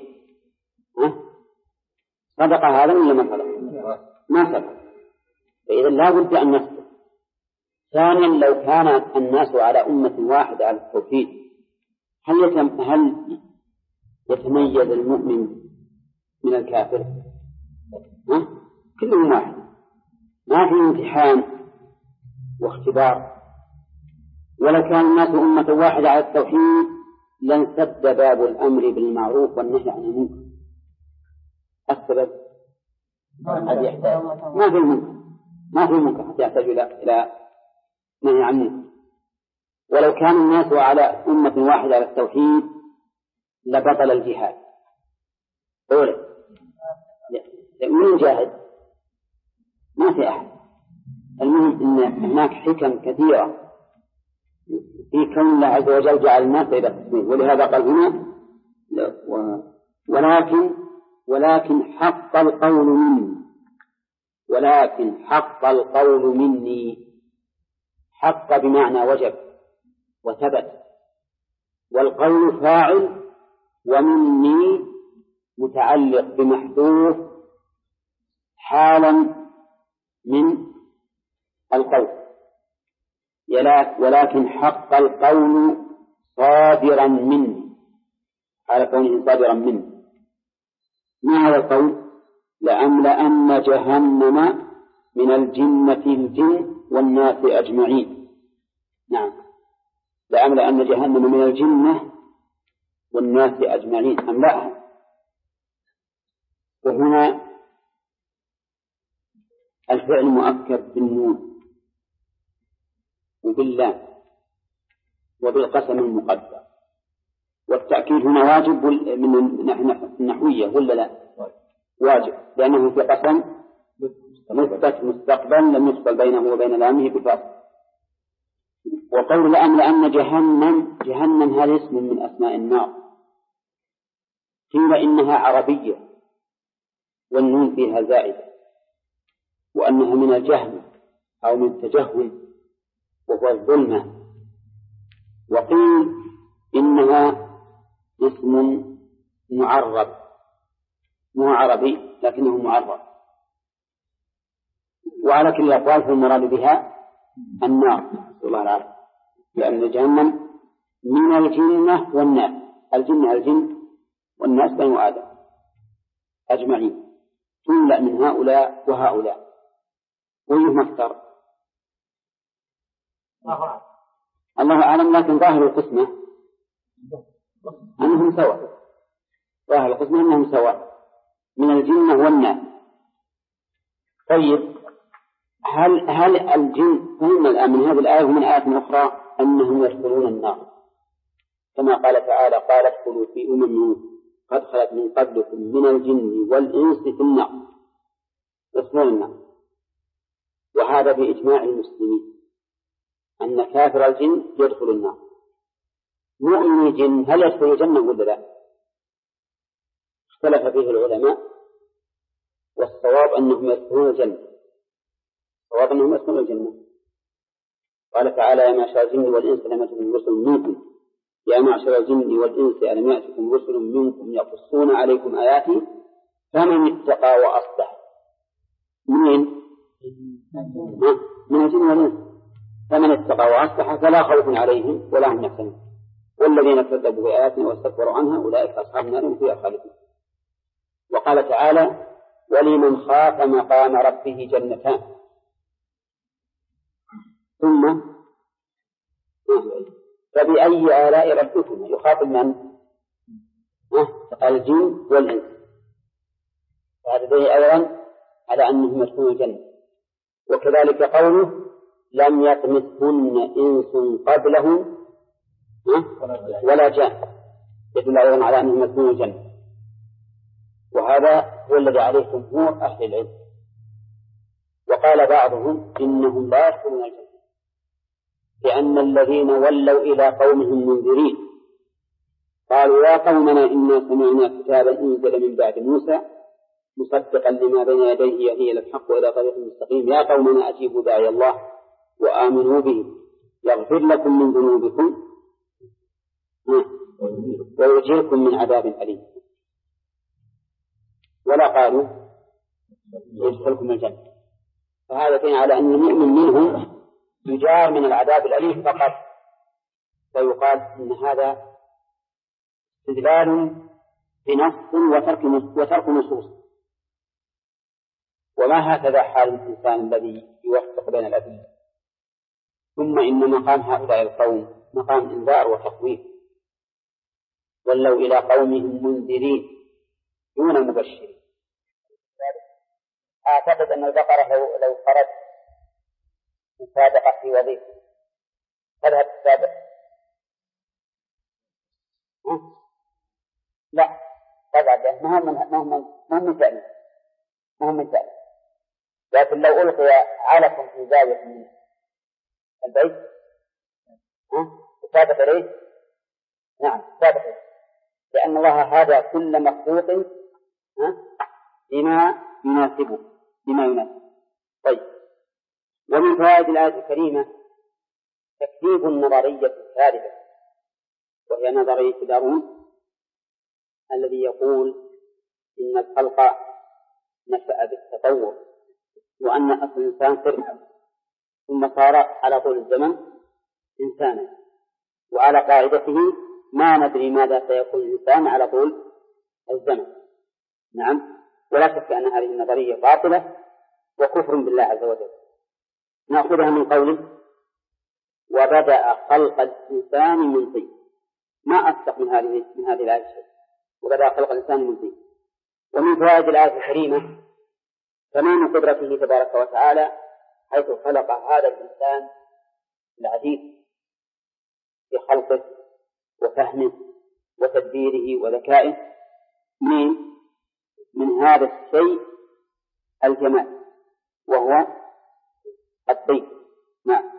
Speaker 1: صدق هذا ولا ما صدق؟ ما صدق، فإذا لا بد أن نصدق. ثانيا لو كان الناس على أمة واحدة على التوحيد هل يتميز المؤمن من الكافر؟ كلهم واحد، ما في امتحان واختبار. ولو كان الناس أمة واحدة على التوحيد لانسد باب الأمر بالمعروف والنهي عن المنكر. السبب ما في المنكر حتى يحتاج إلى نهي عن المنكر. ولو كان الناس على أمة واحدة على التوحيد لبطل الجهاد. من جاهد؟ ما في أحد. المهم أن هناك حكم كثيرة في كون الله عز وجل جعل الناس إلى قسمين، ولهذا قال هنا ولكن حق القول مني، ولكن حق القول مني. حق بمعنى وجب وثبت، والقول فاعل، ومني متعلق بمحذوف حالا من القول. ولكن حق القول صادرا مني، على كونه صادرا مني. ما هذا القول؟ لأملأن جهنم من الجن والناس أجمعين. نعم، لأملأن جهنم من الجنة والناس أجمعين، أملأها. وهنا الفعل مؤكد بالنون وباللام وبالقسم المقدر، والتأكيد هنا واجب من النحوية ولا لا؟ واجب، لأنه في قسم مثبت مستقبلا لم يفصل بينه وبين لامه بفاصل. وقول لأملأن جهنم هذا اسم من أسماء النار، قيل إنها عربية والنون فيها زائدة، وأنها من الجهل أو من التجهل وهو الظلمة. وقيل إنها اسم معرب، مو عربي لكنه معرب. وعلى كل الأقوال فالمراد بها النار، الله العافية، لأن جهنم من الجنة والناس، الجن والناس بنو آدم أجمعين، تملأ من هؤلاء وهؤلاء. ويهم أكثر الله أعلم، لكن ظاهر القسمة أنهم سواء، ظاهر القسمة أنهم سواء من الجنة والناس. طيب هل الجن فهم الآن من هذه الآية ومن آية أخرى أنهم يدخلون النار، كما قال تعالى قال ادخلوا في قد خلت من قبلكم من الجن والإنس في النار، يدخلون النار. وهذا بإجماع المسلمين أن كافر الجن يدخل النار. مؤمن الجن هل يدخل الجنة ولا لا؟ اختلف فيه العلماء، والصواب أنهم يدخلون الجنة، الصواب أنهم يدخلون الجنة. قال تعالى يا معشر الجن والإنس ألم يأتكم رسل منكم، يا معشر الجن والإنس ألم يأتكم رسل منكم يقصون عليكم آياتي فمن اتقى وأصلح منين؟ من الجن والإنس. فمن اتقى وأصلح فلا خوف عليهم ولا هم يحزنون والذين كذبوا بآياتنا واستكبروا عنها أولئك أصحاب النار هم فيها خالدون. وقال تعالى ولمن خاف مقام ربه جنتان. ثم فبأي آلاء ربكما يخاطب من؟ الجن والإنس. فهذا دليل أيضا على أنهم يدخلون الجنة. وكذلك قوله لم يطمثهن إنس قبلهم ولا جان يدل أيضا على أنهم يدخلون الجنة. وهذا هو الذي عليه جمهور أهل العلم. وقال بعضهم إنهم لا يدخلون الجنة لأن الذين ولوا إلى قومهم منذرين قالوا يا قومنا إنا سمعنا كتابا أنزل من بعد موسى مصدقا لما بين يديه يهدي إلى الحق وإلى طريق مستقيم يا قومنا أجيبوا داعي الله وآمنوا به يغفر لكم من ذنوبكم ويجيركم من عذاب أليم. ولا قالوا يدخلكم الجنة. فهذا دليل على أن المؤمن منهم يجار من العذاب الأليم فقط. ويقال إن هذا استدلال بنص وترك نصوص. وما هكذا حال الإنسان الذي يوفق بين الأدلة. ثم إن مقام هؤلاء القوم مقام إنذار وتخويف ولوا إلى قومهم منذرين دون مبشرين. أعتقد أن البقرة لو خرج مسابقة في وظيفة تذهب تسابق؟ لا طبعا ما هم من شأنه. لكن لو ألقي علف في زاوية من البيت تسابق إليه. نعم تسابق إليه لأن الله هذا كل مخلوق بما يناسبه. طيب. ومن فوائد الآية الكريمة تكذيب النظرية الكاذبة وهي نظرية داروين الذي يقول إن الخلق نشأ بالتطور وأن أصل الإنسان قرد ثم صار على طول الزمن إنسانا. وعلى قاعدته ما ندري ماذا سيكون الإنسان على طول الزمن. نعم. ولا شك أن هذه النظرية باطلة وكفر بالله عز وجل. نأخذها من قوله وبدأ خلق الإنسان من طين. ما أصدق من هذه الآية الشيء. وبدأ خلق الإنسان من طين. ومن فوائد الآية الكريمة تمام قدرته تبارك وتعالى حيث خلق هذا الإنسان العديد في خلقه وفهمه وتدبيره وذكائه من هذا الشيء الجمال وهو الطين. نعم.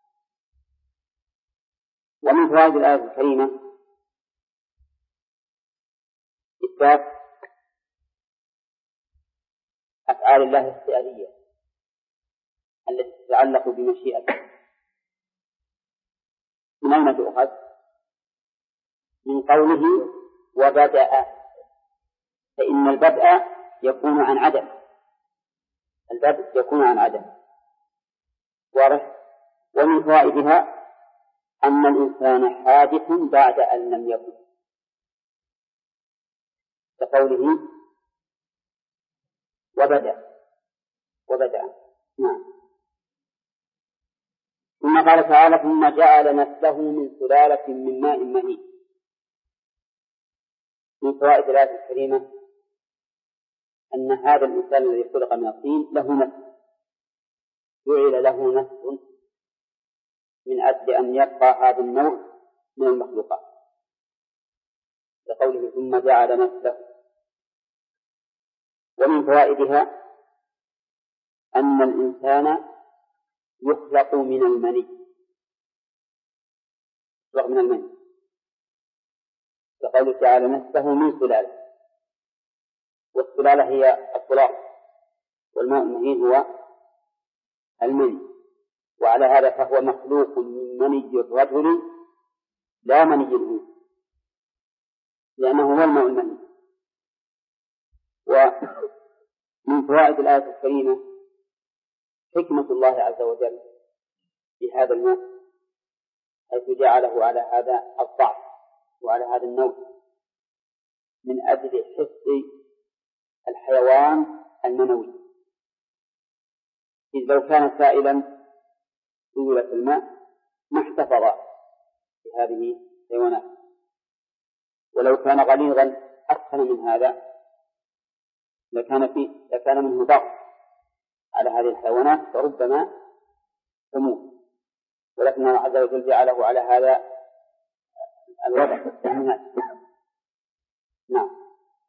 Speaker 1: ومن فوائد الآية الكريمة إثبات أفعال الله الاختيارية التي تتعلق بمشيئته. من أين تؤخذ؟ من قوله وبدأ، فإن البدء يكون عن عدم. البدء يكون عن عدم. واضح. ومن فوائدها أن الإنسان حادث بعد أن لم يكن كقوله وبدأ. نعم. ثم قال تعالى ثم جعل نسله من سلالة من ماء مهين. من فوائد الآية الكريمة أن هذا الإنسان الذي خلق من الطين له نفس، جعل له نفس من أجل أن يبقى هذا النوع من المخلوقات، لقوله ثم جعل نسله. ومن فوائدها أن الإنسان يخلق من المني، لقوله تعالى نسله من سلالة، والسلالة هي التراب، والماء المهين هو المني. وعلى هذا فهو مخلوق من مني الرجل لا مني الأنثى، لأنه هو الماء المهين. ومن فوائد الآية الكريمة حكمة الله عز وجل في هذا الماء حيث جعله على هذا الضعف وعلى هذا النوع من أجل حفظ الحيوان المنوي، إذ لو كان سائلا سيولة الماء ما احتفظ بهذه الحيوانات، ولو كان غليظا أسخن من هذا لكان منه ضغط على هذه الحيوانات فربما تموت، ولكن الله عز وجل جعله على هذا الوضع المناسب. نعم.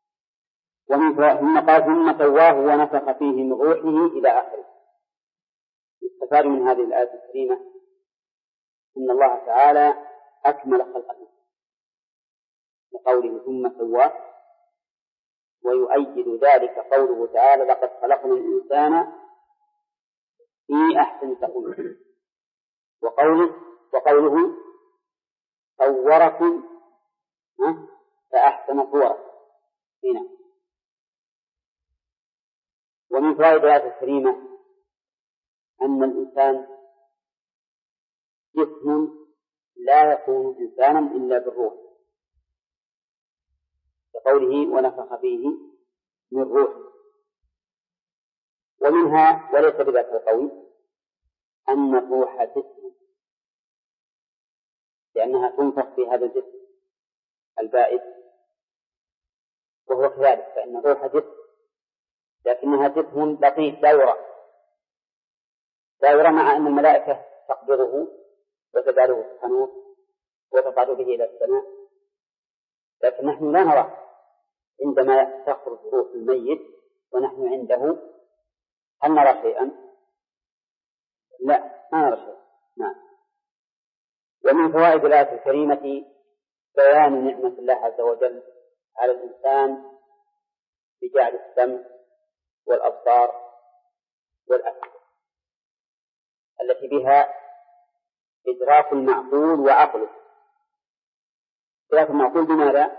Speaker 1: ثم قال ثم سواه ونفخ فيه من روحه إلى آخره. يستفاد من هذه الآية الكريمة أن الله تعالى أكمل خلقه بقوله ثم سواه، ويؤيد ذلك قوله تعالى لقد خلقنا الإنسان في أحسن تقويم، وقوله صوركم فأحسن صوركم هنا. ومن فوائد الآية الكريمة أن الإنسان جسم لا يكون إنسانا إلا بالروح، كقوله ونفخ فيه من روح. ومنها وليس بذاك القول أن الروح جسم، لأنها تنفخ في هذا الجسم البائد، وهو كذلك، فإن الروح جسم لكنها جسم لطيف دائرة مع أن الملائكة تقبضه وتجعله في الحنوط وتصعد به إلى السماء، لكن نحن لا نرى عندما تخرج روح الميت ونحن عنده، هل نرى شيئا؟ لا، ما نرى شيئا. نعم. ومن فوائد الآية الكريمة بيان نعمة الله عز وجل على الإنسان بجعل السمع والأبصار والأفئدة التي بها إدراك المعقول وعقله. إدراك المعقول بماذا؟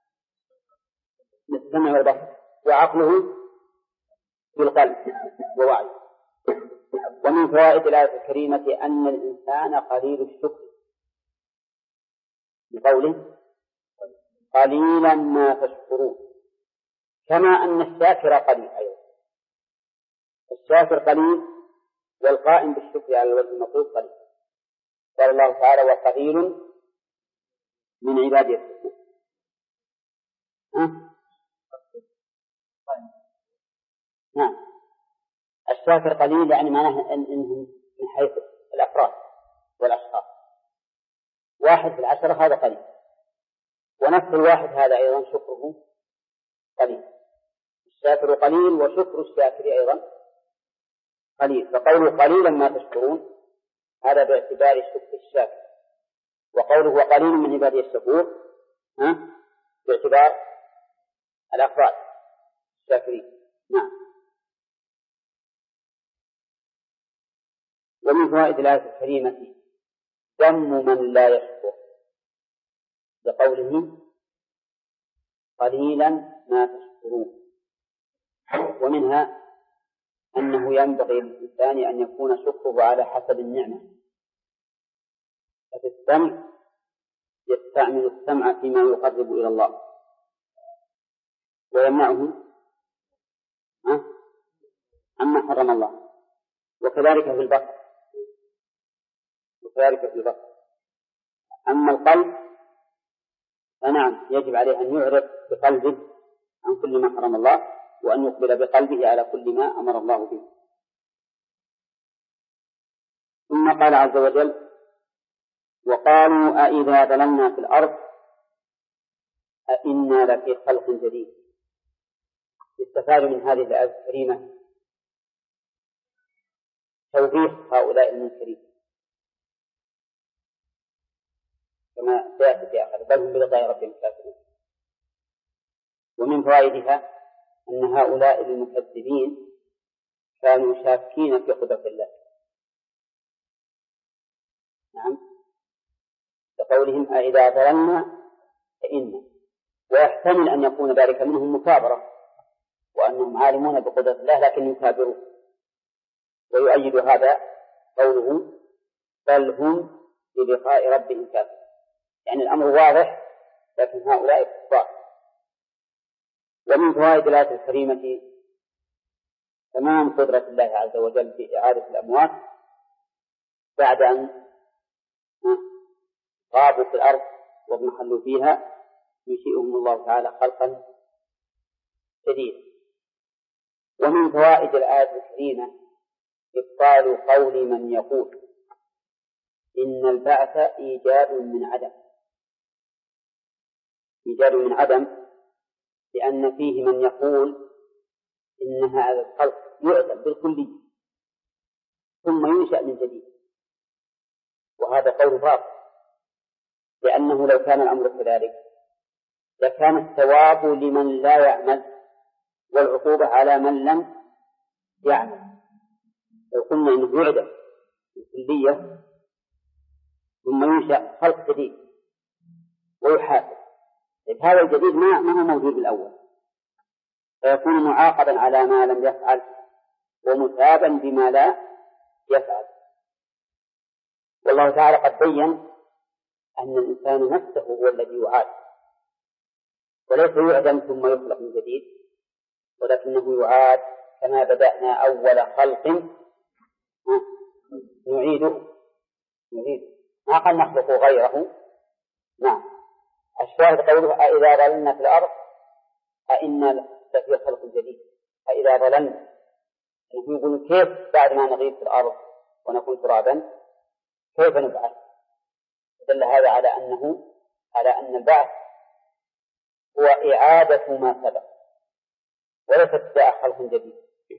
Speaker 1: بالسمع والبصر، وعقله بالقلب ووعي. ومن فوائد الآية الكريمة أن الإنسان قليل الشكر بقوله قليلا ما تشكرون، كما أن الشاكر قليل أيضا. الشاكر قليل والقائم بالشكر على الوجه المطلوب قليل. قال الله تعالى وقليل من عبادي الشكور. نعم. الشاكر قليل يعني معناه أنهم من حيث الأفراد والأشخاص 1 في 10 هذا قليل، ونفس الواحد هذا أيضا شكره قليل. الشاكر قليل وشكر الشاكر أيضا قليل، فقوله قليلا ما تشكرون هذا باعتبار شكر الشاكر، وقوله وقليل من عبادي الشكور باعتبار الأفراد الشاكرين. نعم. ومن فوائد الآية الكريمة ذم من لا يشكر بقوله قليلا ما تشكرون. ومنها أنه ينبغي للإنسان أن يكون شكره على حسب النعمة، ففي السمع يستعمل السمع فيما يقرب إلى الله ويمنعه عما حرم الله، وكذلك في البصر. أما القلب فنعم يجب عليه أن يعرف بقلبه عن كل ما حرم الله، وأن يقبل بقلبه على كل ما أمر الله به. ثم قال عز وجل وقالوا أإذا ضللنا في الأرض أإنا لفي خلق جديد. يستفاد من هذه الآية الكريمة توبيخ هؤلاء المنكرين كما سيأتي في آخر بل هم بلقاء ربهم كافرون. ومن فوائدها أن هؤلاء المكذبين كانوا شاكين في قدرة الله. نعم. كقولهم أإذا ضللنا فإنا، ويحتمل أن يكون ذلك منهم مكابرة وأنهم عالمون بقدرة الله لكن يكابرون. ويؤيد هذا قوله بل هم بلقاء ربهم كافرون، يعني الأمر واضح لكن هؤلاء كفار. ومن فوائد الآية الكريمة تمام قدرة الله عز وجل في إعادة الأموات بعد أن غابوا في الأرض واضمحلوا فيها، ينشئهم الله تعالى خلقا جديدا. ومن فوائد الآية الكريمة إبطال قول من يقول إن البعث إيجاد من عدم، إيجاد من عدم، لأن فيه من يقول إن هذا الخلق يعدم بالكلية ثم ينشأ من جديد، وهذا قول باطل، لأنه لو كان الأمر كذلك لكان الثواب لمن لا يعمل والعقوبة على من لم يعمل. لو قلنا إنه يعدم بالكلية ثم ينشأ خلق جديد ويحاسب، هذا الجديد ما هو موجود بالأول، فيكون معاقبا على ما لم يفعل ومثابا بما لا يفعل. والله تعالى قد بين أن الإنسان نفسه هو الذي يعاد، وليس يعدم ثم يخلق من جديد، ولكنه يعاد كما بدأنا أول خلق نعيده ما قد نخلق غيره. نعم. الشاهد قوله أإذا ضللنا في الأرض أإنا لفي خلق جديد، أإذا ضللنا، يقول كيف بعد ما نغيب في الأرض ونكون ترابا كيف نبعث؟ دل هذا على أن البعث هو إعادة ما سبق وليس ابتداء خلق جديد.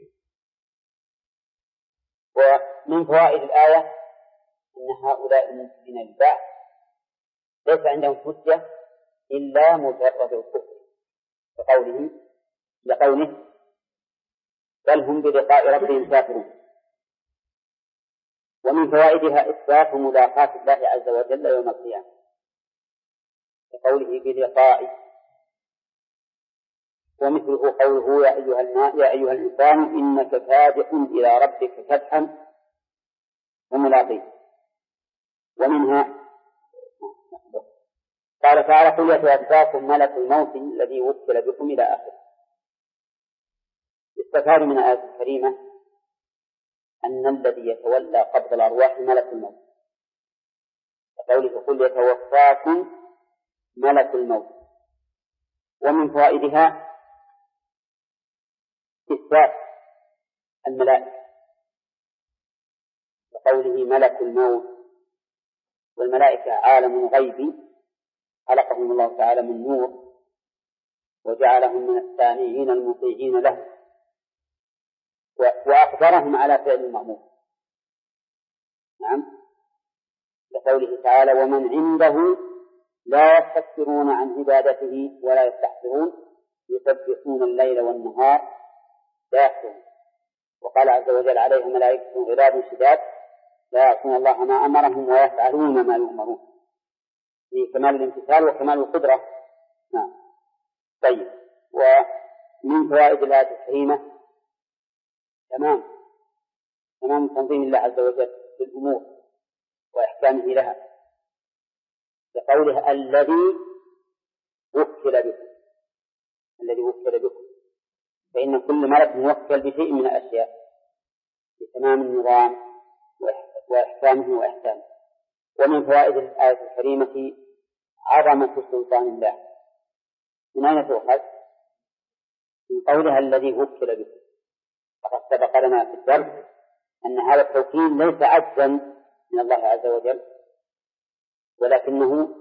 Speaker 1: ومن فوائد الآية أن هؤلاء المنكرين للبعث ليس عندهم حجة إلا مجرد الكفر، لقوله بل هم بلقاء ربهم كافرون. ومن فوائدها إثبات ملاقاة الله عز وجل يوم القيامة، لقوله بلقاء. ومثله قوله يا أيها الإنسان إنك كادح إلى ربك كدحا وملاقيه. ومنها قال تعالى قل يتوفاكم ملك الموت الذي وكل بكم إلى آخره. استفاد من الآية الكريمة أن الذي يتولى قبض الأرواح ملك الموت، وقوله قل يتوفاكم ملك الموت. ومن فوائدها إثبات الملائكة، وقوله ملك الموت، والملائكة عالم غيبي خلقهم الله تعالى من نور وجعلهم من السامعين المطيعين له، وأقدرهم على فعل المأمور. نعم، لقوله تعالى ومن عنده لا يستكبرون عن عبادته ولا يستحسرون يسبحون الليل والنهار لا يحسرون. وقال عز وجل عليهم ملائكة غلاب شداد لا يعصون الله ما أمرهم ويفعلون ما يؤمرون، في كمال الامتثال وكمال القدرة. نعم. طيب. ومن فوائد الآية الكريمة تمام تنظيم الله عز وجل بالأمور وإحكامه لها، لقوله الذي وكل بكم، فإن كل ملك موكل بشيء من الأشياء بتمام النظام وإحكامه وإحكامه. ومن فوائد الآية الكريمة عظمة سلطان الله. من أين تؤخذ؟ من قولها الذي وكل بكم. فقد سبق لنا في الدرس أن هذا التوكيل ليس عجزا من الله عز وجل، ولكنه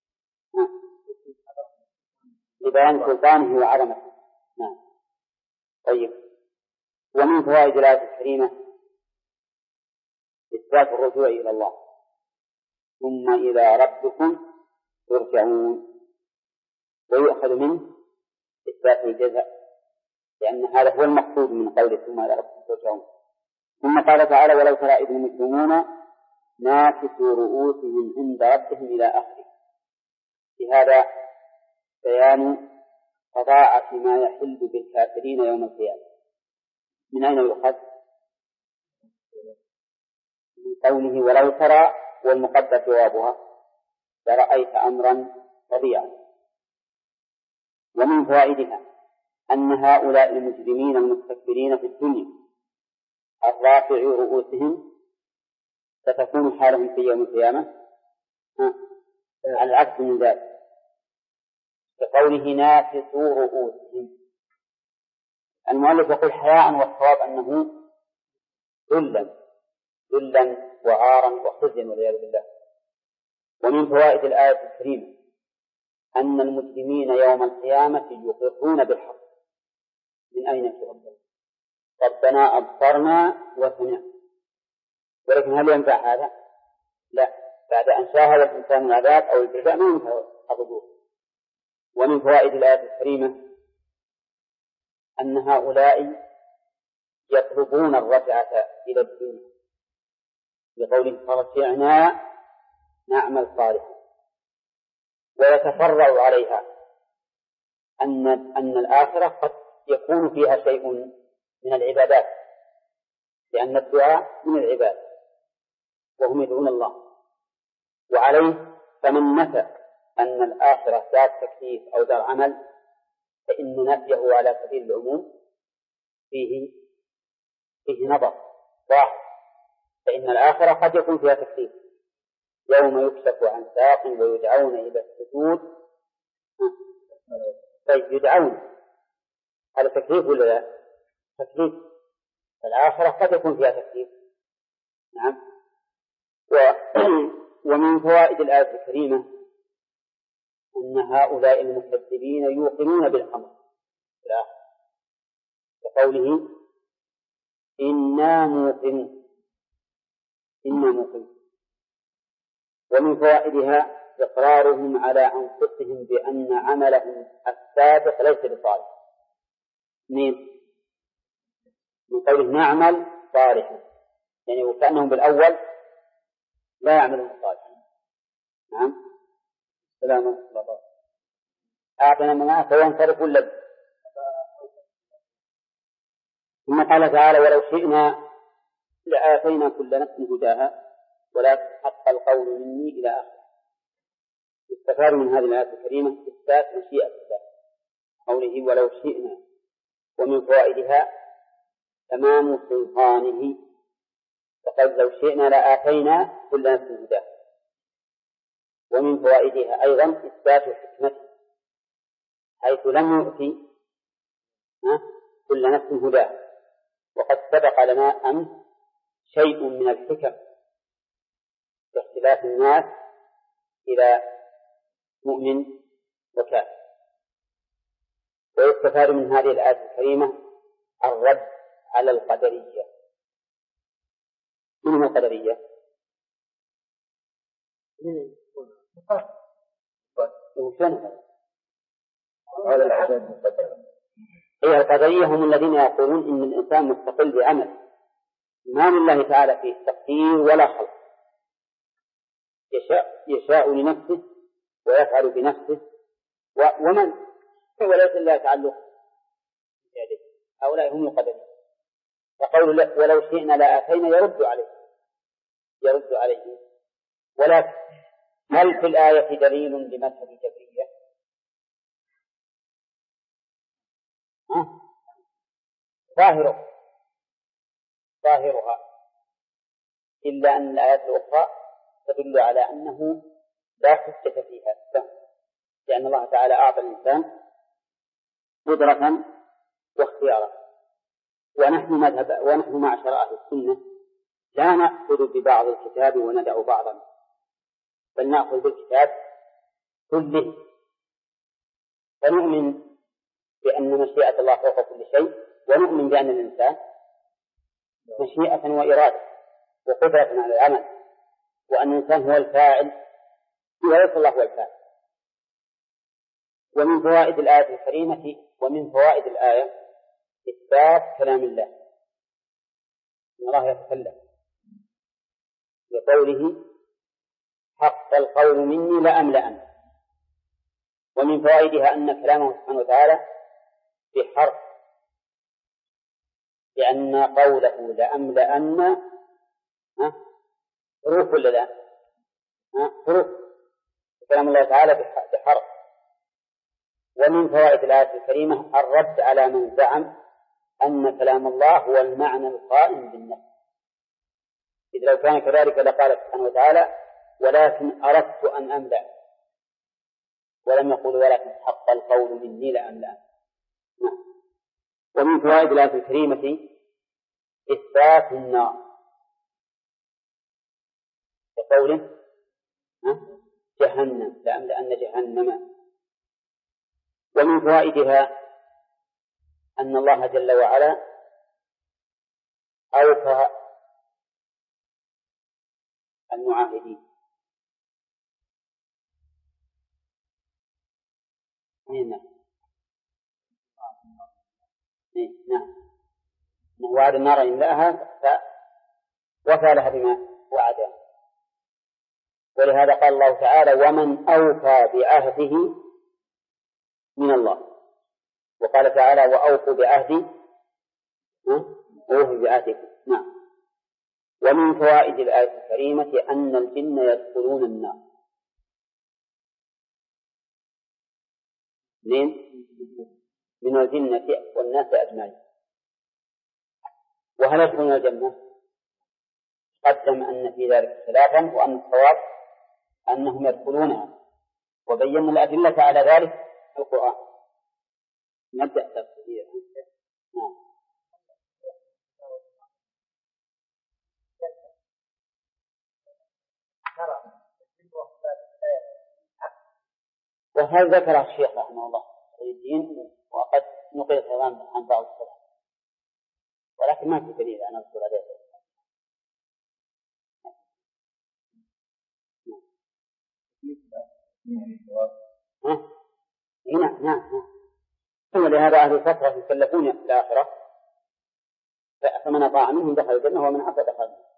Speaker 1: لبيان سلطانه وعظمته. نعم. طيب. ومن فوائد الآية الكريمة إثبات الرجوع إلى الله، ثم إلى ربكم ترجعون، ويؤخذ منه إثبات الجزاء، لأن هذا هو المقصود من قوله ثم إلى ربكم ترجعون. ثم قال تعالى ولو ترى إذ المجرمون ناكسوا رؤوسهم عند ربهم إلى آخره. في هذا بيان فظاعة ما يحل بالكافرين يوم القيامة. من أين يؤخذ؟ قوله ولو ترى والمقدر جوابها لرأيت أمرا فظيعا. ومن فوائدها أن هؤلاء المجرمين المستكبرين في الدنيا الرافعي رؤوسهم ستكون حالهم في يوم القيامة على العكس من ذلك، كقوله ناكسوا رؤوسهم. المؤلف يقول حياء، والصواب أنه ذلا وعارا وخزيا والعياذ بالله. ومن فوائد الآية الكريمة أن المسلمين يوم القيامة يقرون بالحق. من أين يقرون؟ ربنا أبصرنا وسمعنا. ولكن هل ينفع هذا؟ لا، بعد أن شاهد الإنسان العذاب أو الجزاء ما ينفع الرجوع. ومن فوائد الآية الكريمة أن هؤلاء يطلبون الرجعة إلى الدنيا بقوله فرجعنا نعمل صالحا، ويتفرع عليها أن الآخرة قد يكون فيها شيء من العبادات، لأن الدعاء من العباد وهم يدعون الله. وعليه فمن نفى أن الآخرة دار تكليف أو دار عمل فإن نفيه على سبيل العموم فيه نظر واحد، فإن الآخرة قد يكون فيها تكليف يوم يكشف عن ساق ويدعون إلى السجود. طيب يدعون، هذا تكليف ولا لا؟ تكليف. الآخرة قد يكون فيها تكليف. نعم. ومن فوائد الآية الكريمة أن هؤلاء المكذبين يوقنون بالأمر في الآخرة، كقوله إنا موقنون. ومن فوائدها إقرارهم على أنفسهم بأن عملهم السابق ليس بصالح. من قوله نعمل صالحا، يعني وكأنهم بالأول لا يعملون صالحا. نعم. سلام الله. أعطنا منها فينصرف اللب. ثم قال تعالى ولو شئنا لآتينا كل نفس هداها ولكن حق القول مني إلى آخره. استفاد من هذه الآية الكريمة إثبات مشيئة الله قوله ولو شئنا. ومن فوائدها تمام سلطانه، فقد لو شئنا لآتينا كل نفس هداها. ومن فوائدها أيضا إثبات حكمته حيث لم يؤتي كل نفس هداها، وقد سبق لنا أمس شيء من الحكم باختلاف الناس إلى مؤمن وكافر. ويستفاد من هذه الآية الكريمة الرد على القدرية. من هم القدرية؟ القدرية هم الذين يقولون إن الإنسان مستقل بعمل، ما من الله تعالى فيه تقدير ولا خلق، يشاء لنفسه ويفعل بنفسه ومن وليس الله تعلق يعني. هؤلاء هم القدرية. فقول ولو شئنا لآتينا يرد عليه. ولكن هل في الآية دليل لمذهب الجبرية؟ ظاهرها، إلا أن الآيات الأخرى تدل على أنه لا حجة فيها، لأن الله تعالى أعطى الإنسان قدرة واختيارا. ونحن معشر أهل السنة لا نأخذ ببعض الكتاب وندع بعضا، بل نأخذ بالكتاب كله، فنؤمن بأن مشيئة الله فوق كل شيء، ونؤمن بأن الإنسان مشيئة وإرادة وقدرة على العمل، وأن الإنسان هو الفاعل وليس الله هو الفاعل. ومن فوائد الآية الكريمة ومن فوائد الآية إثبات كلام الله، إن الله يتكلم بقوله حق القول مني لأملأن. ومن فوائدها أن كلامه سبحانه وتعالى بحرف، لأن قوله لأملأن حروف ولا لا؟ حروف كلام الله تعالى بحرف. ومن فوائد الآية الكريمة الرد على من زعم أن كلام الله هو المعنى القائم بالنفس، إذ لو كان كذلك لقال سبحانه وتعالى ولكن أردت أن أملأ، ولم يقول ولكن حق القول مني لأملأ. ومن فوائد الآية الكريمة إثبات النار بقوله جهنم لأملأن جهنم. ومن فوائدها أن الله جل وعلا أوفى المعاهدين. نعم، وعد النار يملأها فوفى لها بما وعدها. ولهذا قال الله تعالى ومن أوفى بعهده من الله، وقال تعالى وأوفوا بعهدي أوفوا بعهدكم. نعم. ومن فوائد الآية الكريمة أن الجن يدخلون النار. من الجنة والناس أجمعين. وهل يدخلون الجنة؟ قدم أن في ذلك خلافا، وأن الصواب أنهم يدخلونها، وبينا الأدلة على ذلك في القرآن. نبدأ تفسير. نعم. وهذا ذكر الشيخ رحمه الله الدين، وقد نقل الكلام عن بعض السلف، ولكن ما في دليل أن أذكر عليه. نعم. ثم لهذا أهل الفترة يكلفون في الآخرة، فمن أطاع منهم دخل الجنة ومن عصى دخل النار.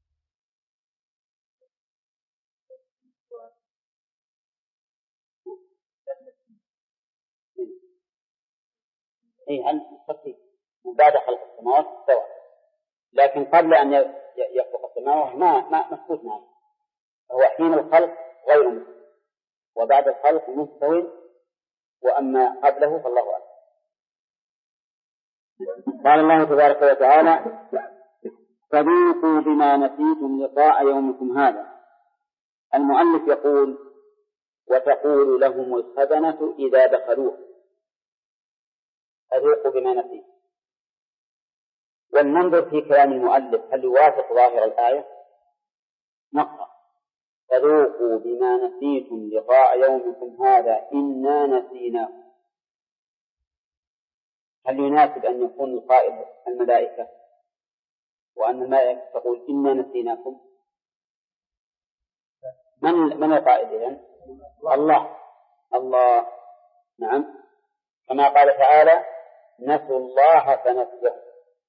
Speaker 1: هل تستطيع بعد خلق السماوات سواء، لكن قبل أن يخلق السماوات ما مسكوت معه. هو حين الخلق غير مسكوت، وبعد الخلق مستوي، وأما قبله فالله أعلم. قال الله تبارك وتعالى فذوقوا بما نسيتم لقاء يومكم هذا. المؤلف يقول وتقول لهم الخزنة إذا دخلوه فذوقوا بما نسيتم. والننظر في كلام المؤلف هل يوافق ظاهر الآية؟ نقرأ فذوقوا بما نسيتم لقاء يومكم هذا إنا نسيناكم. هل يناسب أن يكون القائل الملائكة وأن الملائكة تقول إنا نسيناكم؟ من القائل إذن؟ الله. نعم، كما قال تعالى نسوا الله فنسيهم.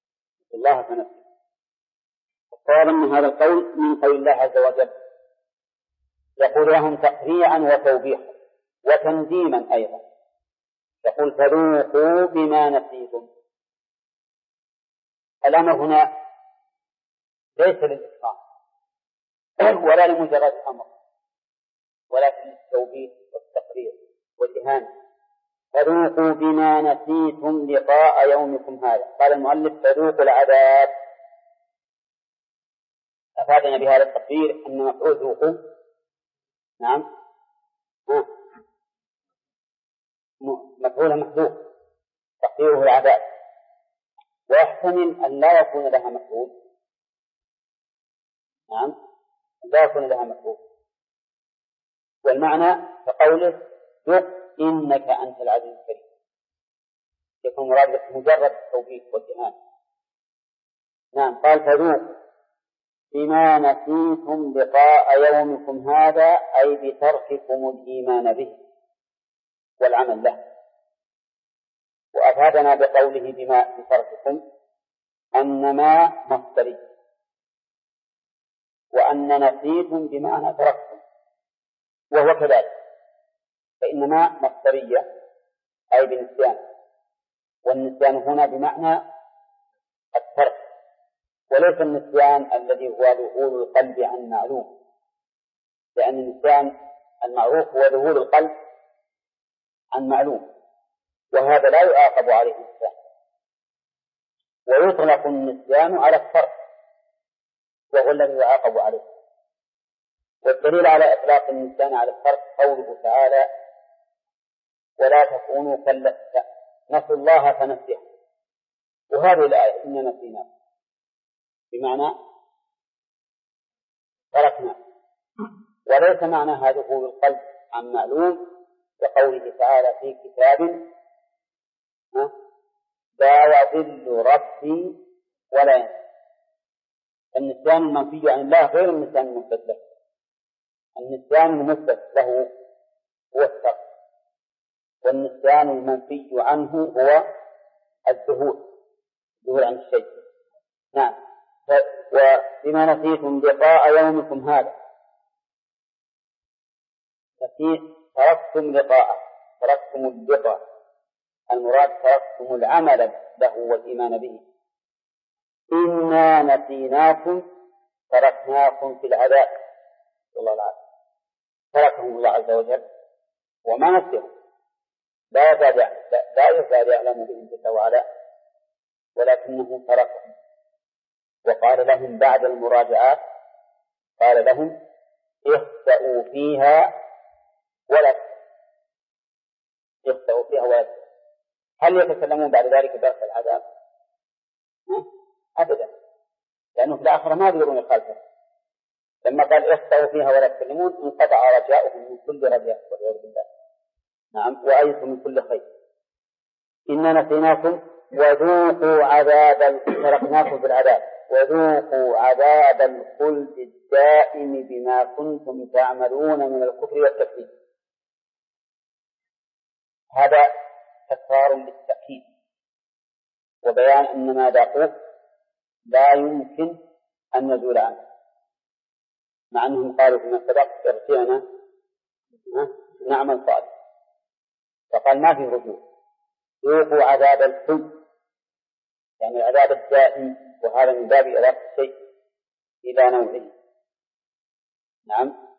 Speaker 1: الصواب أن هذا القول من قول الله عز وجل، يقول لهم تقريعا وتوبيخا وتنديما أيضا. يقول فذوقوا بما نسيتم. الأمر هنا ليس للإكرام ولا لمجرد أمر، ولكن التوبيخ والتقرير والإهانة. فذوقوا بما نسيتم لقاء يومكم هذا. قال المؤلف فذوقوا العذاب. أفادنا بهذا التقرير أن مفعول ذوقوا نعم مفعول محذوف تقديره العذاب، ويحتمل أن لا يكون لها مفعول. نعم، لا يكون لها مفعول، والمعنى كقوله ذق إنك أنت العزيز الكريم، يكون مراد مجرد التوبيخ والإهانة. نعم، قال فذوق بما نسيتم لقاء يومكم هذا، أي بترككم الإيمان به والعمل له. وأفادنا بقوله بما بترككم أن ما مصدري، وأن نسيتم بمعنى تركتم، وهو كذلك، فإن ما مصدرية أي بالنسيان، والنسيان هنا بمعنى الترك، وليس النسيان الذي هو ذهول القلب عن معلوم، لأن النسيان المعروف هو ذهول القلب عن معلوم، وهذا لا يعاقب عليه النسيان. ويطلق النسيان على الفرق وهو الذي يعاقب عليه. والدليل على إطلاق النسيان على الفرق قوله تعالى: ولا تكونوا نسوا الله فنسيه. وهذه الآية إننا نسيناه بمعنى تركنا، وليس معنى هذا دخول القلب عن معلوم كقوله تعالى في كتاب لا يضل ربي ولا ينسى. النسيان المنفي عن الله غير النسيان المثبت له. النسيان المثبت له هو الترك، والنسيان المنفي عنه هو الذهول عن الشيء. نعم. وبما نسيتم لقاء يومكم هذا، تركتم لقاءه، تركتم اللقاء، المراد تركتم العمل له والإيمان به. إنا نسيناكم تركناكم في العذاب، الله العافية. تركهم الله عز وجل وما نسيهم، لا يزال يعلم بهم جل وعلا، ولكنه تركهم. وقال لهم بعد المراجعات، قال لهم اخسأوا فيها ولا يخسأوا فيها ولا. هل يتكلمون بعد ذلك درس العذاب؟ أبدا، لأنه في الآخرة ما يقدرون يخالفون. لما قال اخسأوا فيها ولا تكلمون انقطع رجاؤهم من كل رجاء والعياذ بالله. نعم. وأيسوا من كل خير. إنا نسيناكم وذوقوا عذاب، تركناكم في العذاب، وذوقوا عذاب الخلد الدائم بما كنتم تعملون من الكفر والتكذيب. هذا تكرار للتأكيد وبيان أن ما ذاقوه لا يمكن أن يزول عنه، مع أنهم قالوا فيما سبق ارجعنا نعمل صالح، فقال ما في رجوع. ذوقوا عذاب الخلد يعني العذاب الدائم، وهذا من باب إضافة الشيء إلى نوعه. نعم.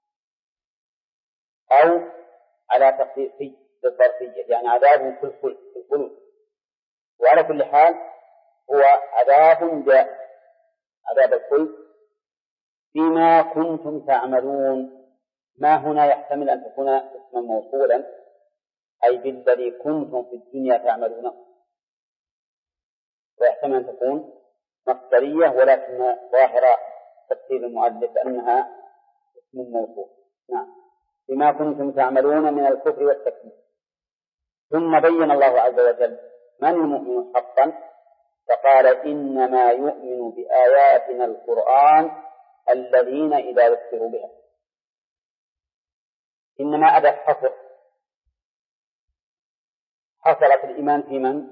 Speaker 1: أو على تخفيف بالظرفية، يعني عذاب في الخلود. وعلى كل حال هو عذاب دائم، عذاب الخلد بما كنتم تعملون. ما هنا يحتمل أن تكون اسما موصولا، أي بالذي كنتم في الدنيا تعملونه، ويحتمل أن تكون مصدرية، ولكن ظاهر تفسير المؤلف أنها اسم موصول. نعم. بما كنتم تعملون من الكفر والتكذيب. ثم بين الله عز وجل من المؤمن حقا، فقال إنما يؤمن بآياتنا القرآن الذين إذا ذكروا بها. إنما أدى حصر، حصلت الإيمان في من؟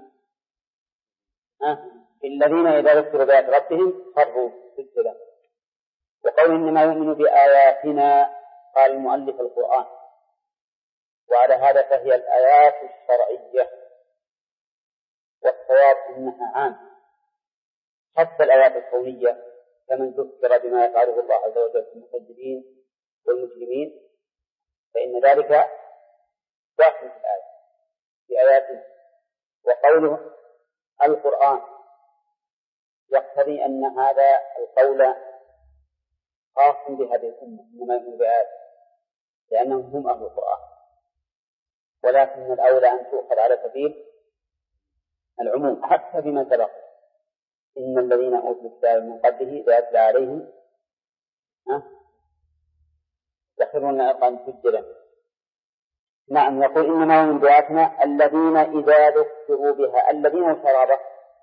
Speaker 1: الذين إذا ذكروا بآيات ربهم خروا سجدا. وقول إنما يؤمن بآياتنا قال المؤلف القرآن، وعلى هذا فهي الآيات الشرعية، والصواب إنها عام حتى الآيات الكونية، كمن ذكر بما يفعله الله عز وجل في المكذبين والمجرمين فإن ذلك داخل في الآية في آياته. وقوله القرآن يقتضي أن هذا القول خاص بهذه الأمة، إنما يؤمن بآيات لأنهم هم أهل القرآن، ولكن الأولى أن تؤخذ على سبيل العموم حتى بما سبق. إن الذين أوتوا الكتاب من قبله إذا يتلى عليهم يخرون أذقانا سجدا. نعم. يقول إنما يؤمن بآياتنا الذين إذا ذكروا بها. الذين شرابه،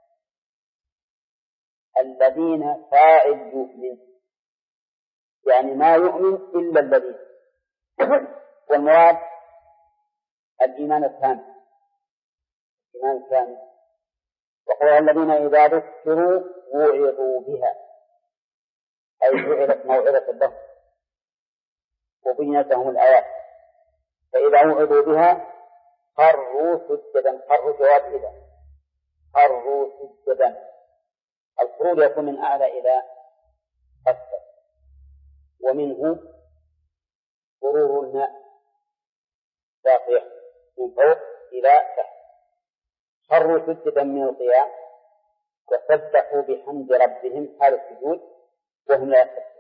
Speaker 1: الذين فاعل يؤمن، يعني ما يؤمن إلا الذين، والمراد الإيمان الثاني، الإيمان الثاني. وقال الذين إذا ذكروا وعظوا بها، أي جعلت موعظة لهم وبينت لهم الآيات، فإذا وعظوا بها خروا سجدا. خروا جواب إذا، خروا سجدا الفروض يكون من أعلى إلى أسفل، ومنه مرور الماء باقية من فوق إلى تحت. خروا سجدا من القيام وسبحوا بحمد ربهم حال السجود وهم لا يستكبرون.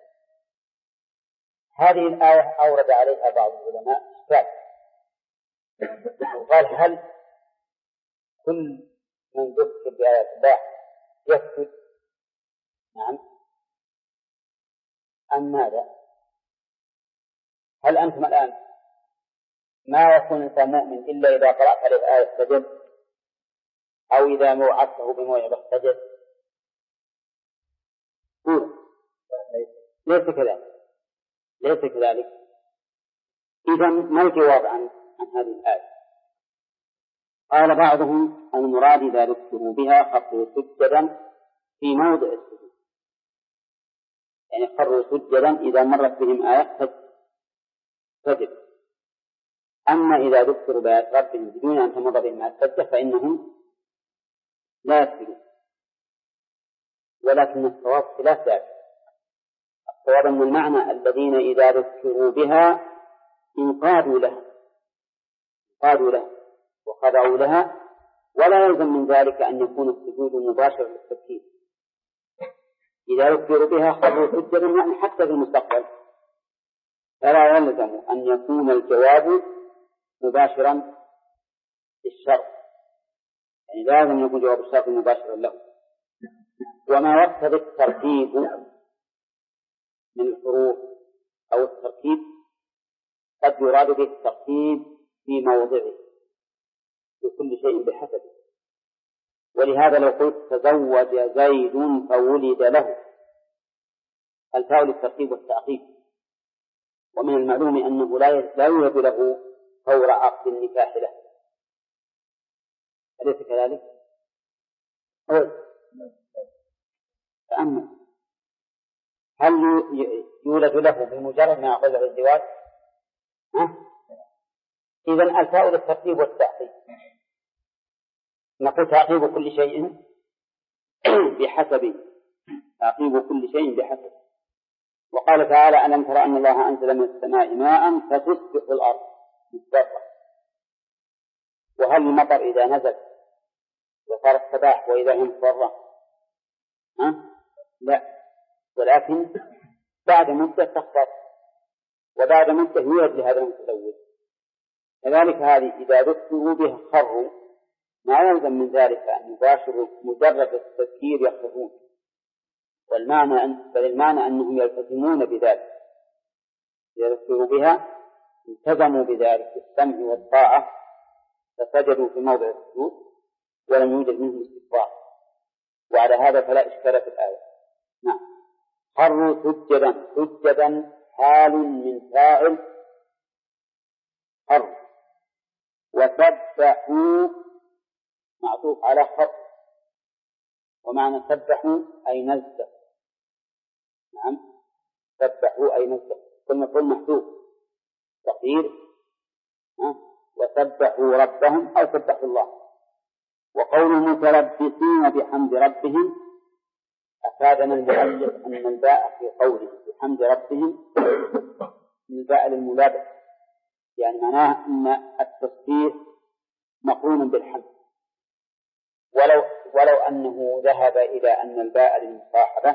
Speaker 1: هذه الآية أورد عليها بعض العلماء إشكال، وقال هل كل من ذكر بآيات الله يسجد؟ نعم، أم ماذا؟ هل أنتم الآن ما يكون الإنسان مؤمن إلا إذا قرأت عليه آية سجد، أو إذا موعدته بموعظة سجد؟ ليس كذلك، ليس كذلك. إذن ما الجواب عن هذه الآية؟ قال بعضهم المراد إذا ذكروا بها خروا سجدا في موضع السجود، يعني خروا سجدا إذا مرت بهم آية سجد. أما إذا ذكروا بآيات ربهم بدون أن تمر بهم آية سجد فإنهم لا يسجدون. ولكن الصواب خلاف ذلك. الصواب أن المعنى الذين إذا ذكروا بها انقادوا لها وخضعوا لها، ولا يلزم من ذلك أن يكون السجود مباشر للتفكير. إذا ذكروا بها خروا سجدا يعني حتى في المستقبل، فلا يلزم أن يكون الجواب مباشرا للشرط، يعني لازم يكون جواب الشرط مباشرا له. وما يقتضي الترتيب من الحروف أو التركيب قد يراد به الترتيب في موضعه لكل شيء بحسبه. ولهذا لو قلت تزوج زيد فولد له، الفاء للترتيب والتعقيب، ومن المعلوم أنه لا يوجد له فور عقد النكاح له، أليس كذلك؟ فأما هل يولد له بمجرد ما يعقد له الزواج؟ إذن الفاء للترتيب والتعقيب. نقول تعقيب كل شيء بحسب، تعقيب كل شيء بحسب. وقال تعالى ألم تر أن الله أنزل من السماء ماء فتصبح الأرض مصفرة. وهل المطر إذا نزل وصار الصباح وإذا هي مصفرة؟ لا، ولكن بعد مدة تخفض، وبعد مدة يولد لهذا المتزوج. كذلك هذه إذا ذكروا به خروا، ما يلزم من ذلك أن يباشروا مجرد التذكير يخرجون، بل المعنى أنهم يلتزمون بذلك. إذا ذكروا بها التزموا بذلك بالسمع والطاعة فسجدوا في موضع السجود ولم يوجد منهم استكبار، وعلى هذا فلا إشكال في الآية. نعم، خروا سجدا حال من فاعل خر، وسبحوا معطوف على خر، ومعنى سبحوا أي نزه. نعم، سبحوا أي نزه، ثم يكون محذوف تقدير وسبحوا ربهم أو سبحوا الله. وقول متلبسين بحمد ربهم أفادنا المؤلف أن الباء في قوله بحمد ربهم الباء للملابس، يعني معناه أن التسبيح مقرون بالحمد، ولو أنه ذهب إلى أن الباء للمصاحبة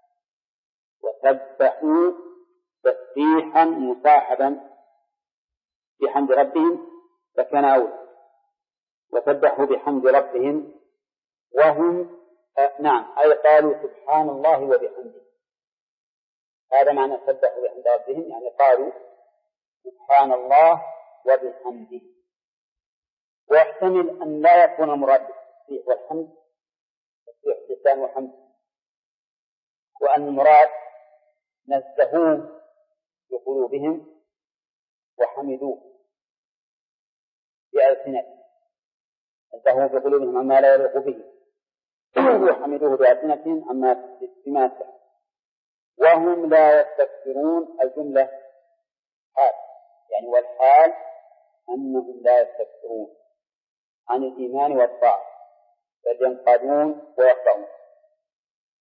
Speaker 1: وسبحوا تسبيحا مصاحبا بحمد ربهم فكان أولى. وسبحوا بحمد ربهم وهم نعم أي قالوا سبحان الله وبحمده، هذا معنى سبحوا بحمد ربهم، يعني قالوا سبحان الله وبحمده. ويحتمل أن لا يكون مراد بالتسبيح والحمد تسبيح اللسان وحمد، وأن المراد نزهوه بقلوبهم وحمدوه بألسنتهم، نزهوه بقلوبهم عما لا يليق به وحمدوه بألسنتهم عما بما يستحق. وهم لا يستكبرون، الجملة حال، يعني والحال أنهم لا يستكبرون عن الإيمان والطاعة بل ينقادون ويخضعون.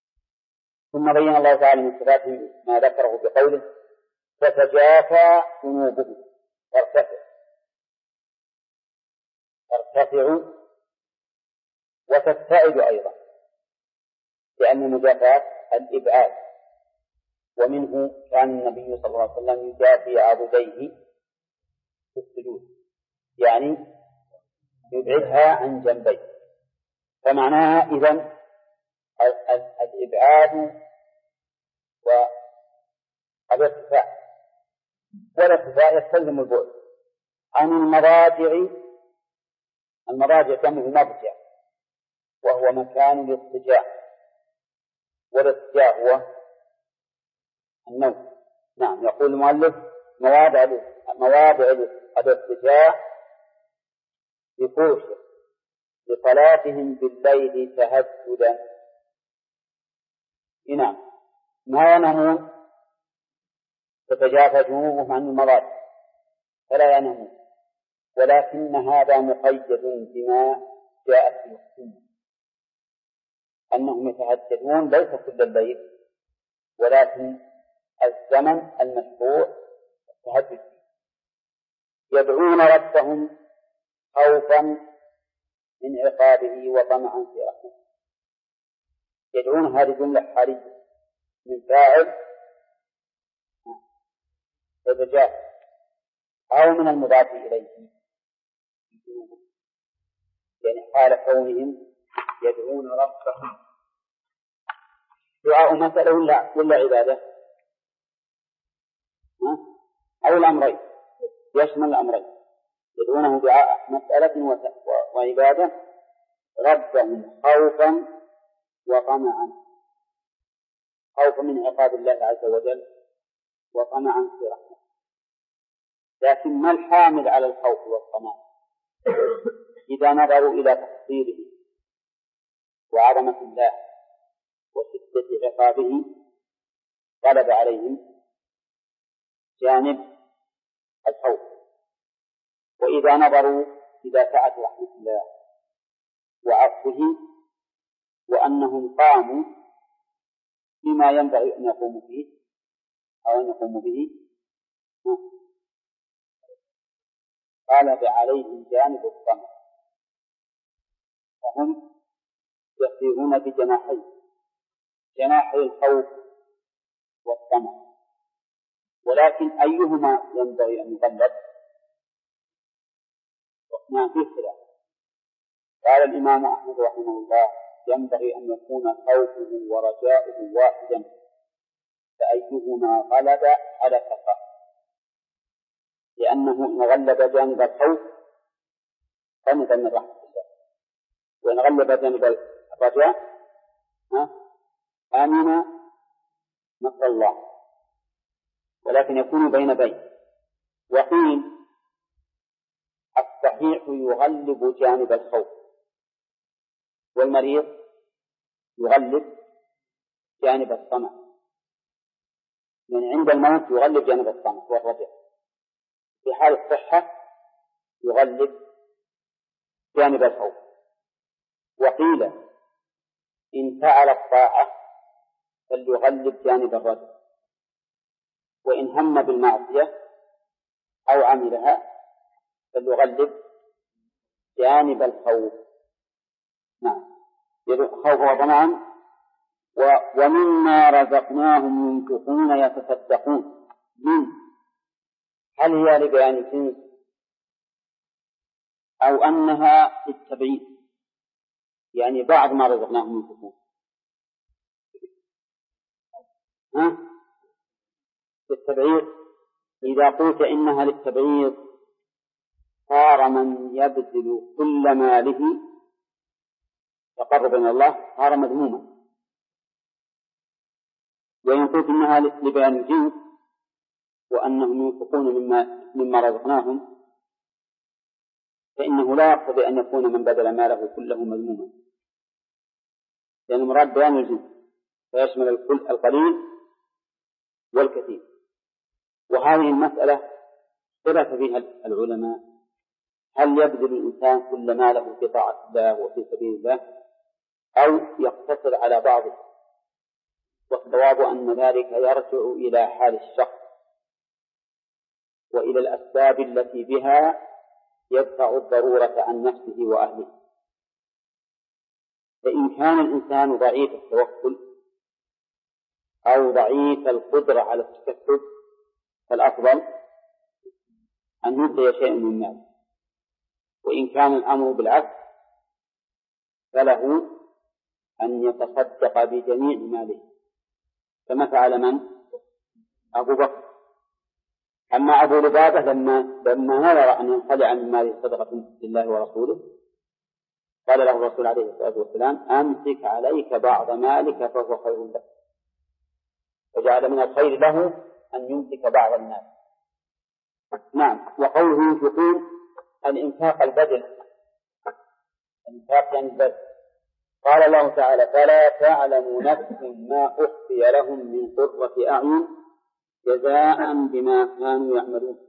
Speaker 1: ثم بين الله تعالى من صفاته ما ذكره بقوله تتجافى جنوبهم ترتفع وتبتعد أيضا، لأن المجافاة الإبعاد، ومنه كان النبي صلى الله عليه وسلم يجافي عضديه في السجود، يعني يبعدها عن جنبيه. فمعناها إذن الإبعاد والارتفاع، والارتفاع يستلزم البعد عن المضاجع جمع مضجع، وهو مكان الاضطجاع، والاضطجاع هو النوم. نعم، يقول المؤلف مواضع الاضطجاع بفرشه لصلاتهم بالليل تهجدا. نعم، ما ينامون، تتجافى جنوبهم عن المضاجع فلا ينامون، ولكن هذا مقيد بما جاءت في السنة أنهم يتهجدون ليس كل الليل، ولكن الزمن المشروع التهجد فيه. يدعون ربهم خوفا من عقابه وطمعا في رحمته. يدعون هذه جملة حالية من فاعل تتجافى أو من المضاف إليه، يعني حال كونهم يدعون ربهم. دعاء مسألة ولا عبادة؟ أو الأمرين، يشمل الأمرين، يدعونه دعاء مسألة وعبادة، ربهم خوفا وطمعا، خوفا من عقاب الله عز وجل وطمعا في رحمته. لكن ما الحامل على الخوف والطمع؟ إذا نظروا إلى تقصيره وعظمة الله وشدة عقابه غلب عليهم جانب الخوف. وإذا نظروا إلى سعة رحمة الله وعفوه وأنهم قاموا بما ينبغي أن يقوموا فيه أو أن يقوموا به غلب عليهم جانب الطمع، وهم يسيرون جناحي الخوف والطمع. ولكن أيهما ينبغي أن يغلب؟ واثنان في خلاف. قال الإمام أحمد رحمه الله ينبغي أن يكون خوفه ورجاؤه واحدا، فأيهما غلب على كفاه، لأنه إن غلب جانب الخوف قنط من رحمة الله، وإن غلب جانب الرجاء آمن مكر الله. ولكن يكون بين بين. وقيل الصحيح يغلب جانب الخوف، والمريض يغلب جانب الطمع، يعني عند الموت يغلب جانب الطمع والرجاء، في حال الصحة يغلب جانب الخوف. وقيل إن فعل الطاعة فليغلب جانب الرجاء، وإن هم بالمعصية أو عملها فليغلب جانب الخوف. نعم، خوف وطمعا. ومما رزقناهم ينفقون يتصدقون. هل هي لبيان الجنس أو أنها للتبعيد؟ يعني بعض ما رزقناهم ينفقون للتبعيد. إذا قلت إنها للتبعيد صار من يبذل كل ماله تقربا إلى الله صار مذموما. وإن قلت إنها لبيان الجنس وأنهم ينفقون مما رزقناهم فإنه لا يقتضي أن يكون من بذل ماله كله مذموما، لأن المراد بيان الجنس فيشمل القليل والكثير. وهذه المسألة اختلف فيها العلماء، هل يبذل الإنسان كل ماله في طاعة الله وفي سبيل الله أو يقتصر على بعضه؟ والصواب أن ذلك يرجع إلى حال الشخص وإلى الأسباب التي بها يدفع الضرورة عن نفسه وأهله. فإن كان الإنسان ضعيف التوكل أو ضعيف القدرة على التكسب فالأفضل أن يبقي شيء من ماله، وإن كان الأمر بالعكس فله أن يتصدق بجميع ماله، كما فعل من؟ أبو بكر. أما أبو لبابة لما نظر أن ينخلع من ماله صدقة لله ورسوله قال له الرسول عليه الصلاة والسلام: أمسك عليك بعض مالك فهو خير لك. وجعل من الخير له أن يمسك بعض المال. نعم. وقوله ينفقون الإنفاق البذل، الإنفاق يعني البذل. قال الله تعالى: فلا تعلم نفس ما أخفي لهم من قرة أعين جزاء بما كانوا يعملون.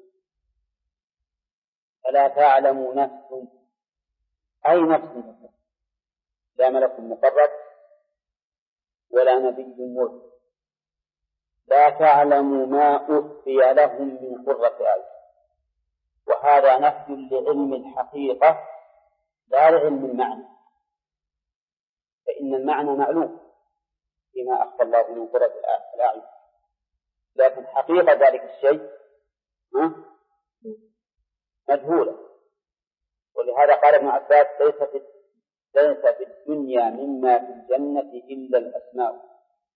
Speaker 1: فلا تعلم نفس، أي نفس، لا ملك مقرب ولا نبي مرسل، لا تعلم ما أخفي لهم من قرة أعين. وهذا نفي لعلم الحقيقة لا لعلم المعنى، فإن المعنى معلوم فيما أخفى الله من قرة الأعين، لكن حقيقة ذلك الشيء مجهولة. ولهذا قال ابن عباس: ليس في الدنيا مما في الجنة إلا الأسماء.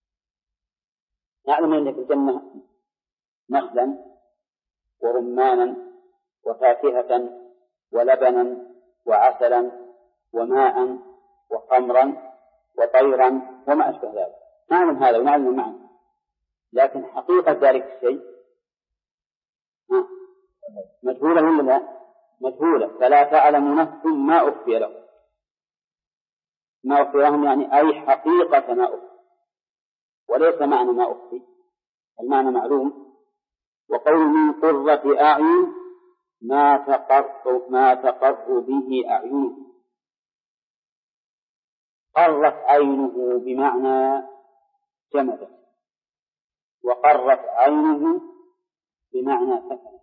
Speaker 1: نعلم أن في الجنة نخلا ورمانا وفاكهة ولبنا وعسلا وماء وخمرا وطيرا وما أشبه ذلك، نعلم هذا ونعلم المعنى، لكن حقيقة ذلك الشيء مجهولة ولا لا؟ مجهولة. فلا تعلم نفس ما أخفي لهم. ما أخفي لهم يعني أي حقيقة ما أخفي، وليس معنى ما أخفي، المعنى معلوم. وقول من قرة أعين ما تقر به أعينه. قرت عينه بمعنى جمدت، وقرت عينه بمعنى سكنت.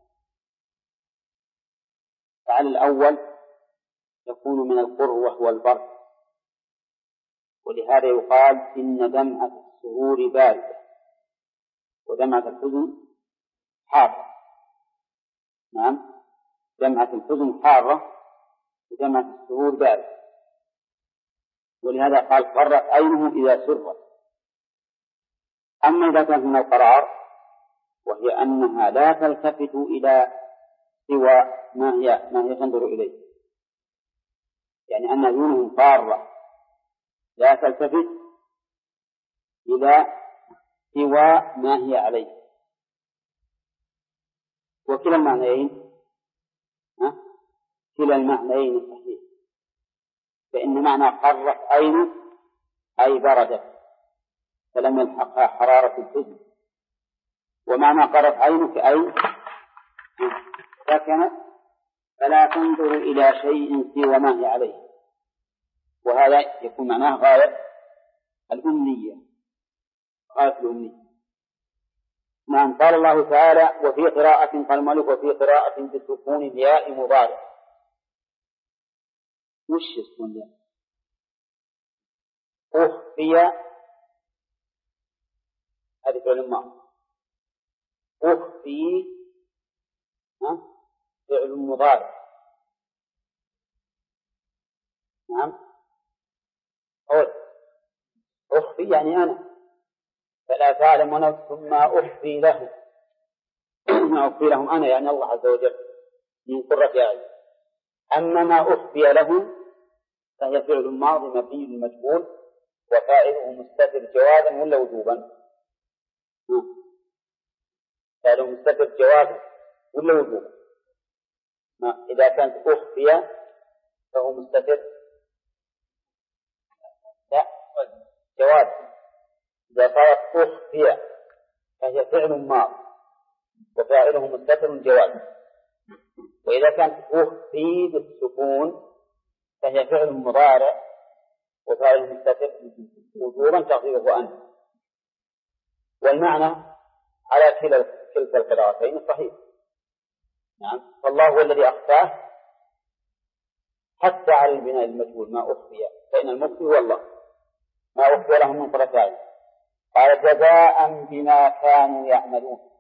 Speaker 1: فعلى الأول يكون من القر وهو البرد، ولهذا يقال إن دمعة السرور باردة ودمعة الحزن حارة. نعم، دمعة الحزن حارة ودمعة السرور باردة. ولهذا قال قرت عينه إذا سرت. أما إذا كانت من القرار وهي أنها لا تلتفت إلى سوى ما هي تنظر إليه، يعني أن عيونهم قارة لا تلتفت إلى سوى ما هي عليه. وكلا المعنيين كلا المعنيين صحيح، فإن معنى قرت عينه أي بردت فلم يلحقها حرارة الحزن، ومعنى قرت عينك أي سكنت فلا تنظر إلى شيء سوى ما هي عليه. وهذا يكون معناه غاية الأمنية، غاية الأمنية. نعم. قال الله تعالى: وفي قراءة قال مالك وفي قراءة بسكون الياء مضارع. وش السكون الياء؟ أخفي، هذه فعل ماضي. أخفي فعل مضارع. نعم. أخفي يعني أنا، فلا تعلم نفس ما أخفي لهم ما أخفي لهم أنا يعني الله عز وجل من قرة أعين. أما ما أخفي لهم فهي فعل ماضي مبني للمجهول وفاعله مستتر جوازا ولا وجوبا؟ فاعله مستتر جوازا ولا وجوبا؟ إذا كانت أخفي فهو مستتر لا جواز. إذا صارت أخفي فهي فعل ماضي وفاعله مستتر جواز. وإذا كانت أخفي بالسكون فهي فعل مضارع وفاعله مستتر وجوبا تقديره أنت. والمعنى على كلتا القراءتين صحيح. نعم، فالله هو الذي أخفاه حتى على البناء المجهول ما أخفي، فإن المخفي هو الله، ما أخفي لهم من طرفين. قال جزاء بما كانوا يعملون.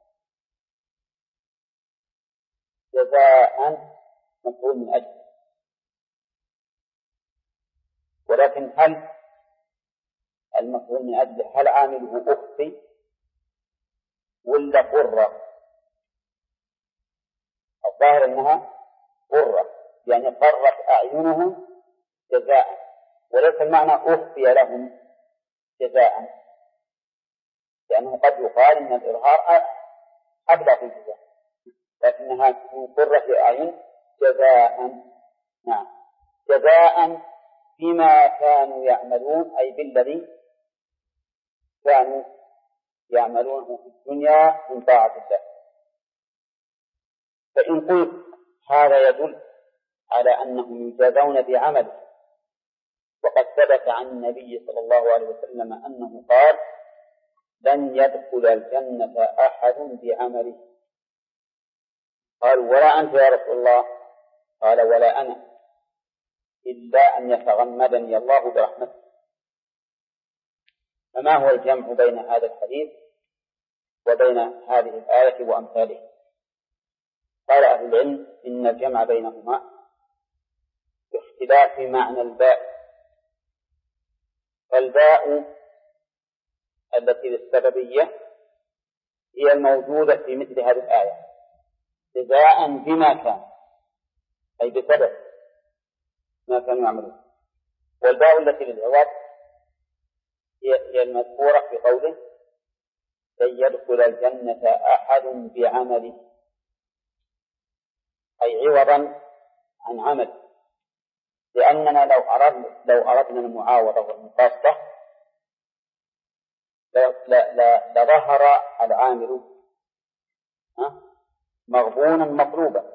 Speaker 1: جزاء مفعول من أجل، ولكن هل المفعول من أجل هل عامله أخفي ولا قرة؟ الظاهر أنها قرة، يعني قرت أعينهم جزاء، وليس المعنى أخفي لهم جزاء، لأنه قد يقال أن الإظهار أبلغ في الجزاء، لكنها من قرة أعين جزاء. نعم، جزاء بما كانوا يعملون، أي بالذي كانوا يعملونه في الدنيا من طاعة الله. فإن قلت هذا يدل على أنهم يجازون بعمله، وقد ثبت عن النبي صلى الله عليه وسلم أنه قال لن يدخل الجنة أحد بعمله. قالوا ولا أنت يا رسول الله؟ قال ولا أنا، إلا أن يتغمدني الله برحمته. فما هو الجمع بين هذا الحديث وبين هذه الآية وأمثاله؟ قال أهل العلم إن الجمع بينهما باختلاف معنى الباء، فالباء التي للسببية هي الموجودة في مثل هذه الآية، جزاء بما كان، أي بسبب ما كانوا يعملون. والباء التي للعوض هي المذكورة في قوله لن يدخل الجنة أحد بعمله، أي عوضا عن عمل، لأننا لو أردنا المعاوضة والمقاصة لظهر العامل مغبونا مطلوبا.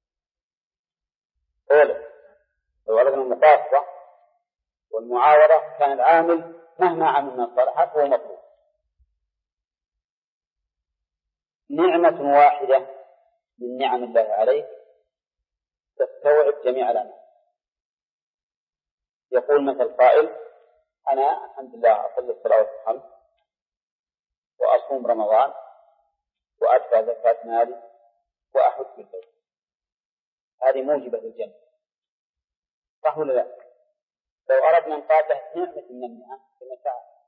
Speaker 1: لو أردنا المقاصة والمعاوضة كان العامل مهما عمل من الصالحات هو مطلوب. نعمة واحدة من نعم الله عليك تستوعب جميع الأنعام. يقول مثل قائل أنا الحمد لله أصلي الصلوات الخمس وأصوم رمضان وأدفع زكاة مالي وأحج بالبيت، هذه موجبة للجنة، صح ولا لا؟ لو أردنا أن نقاطع نعمة من النعم كما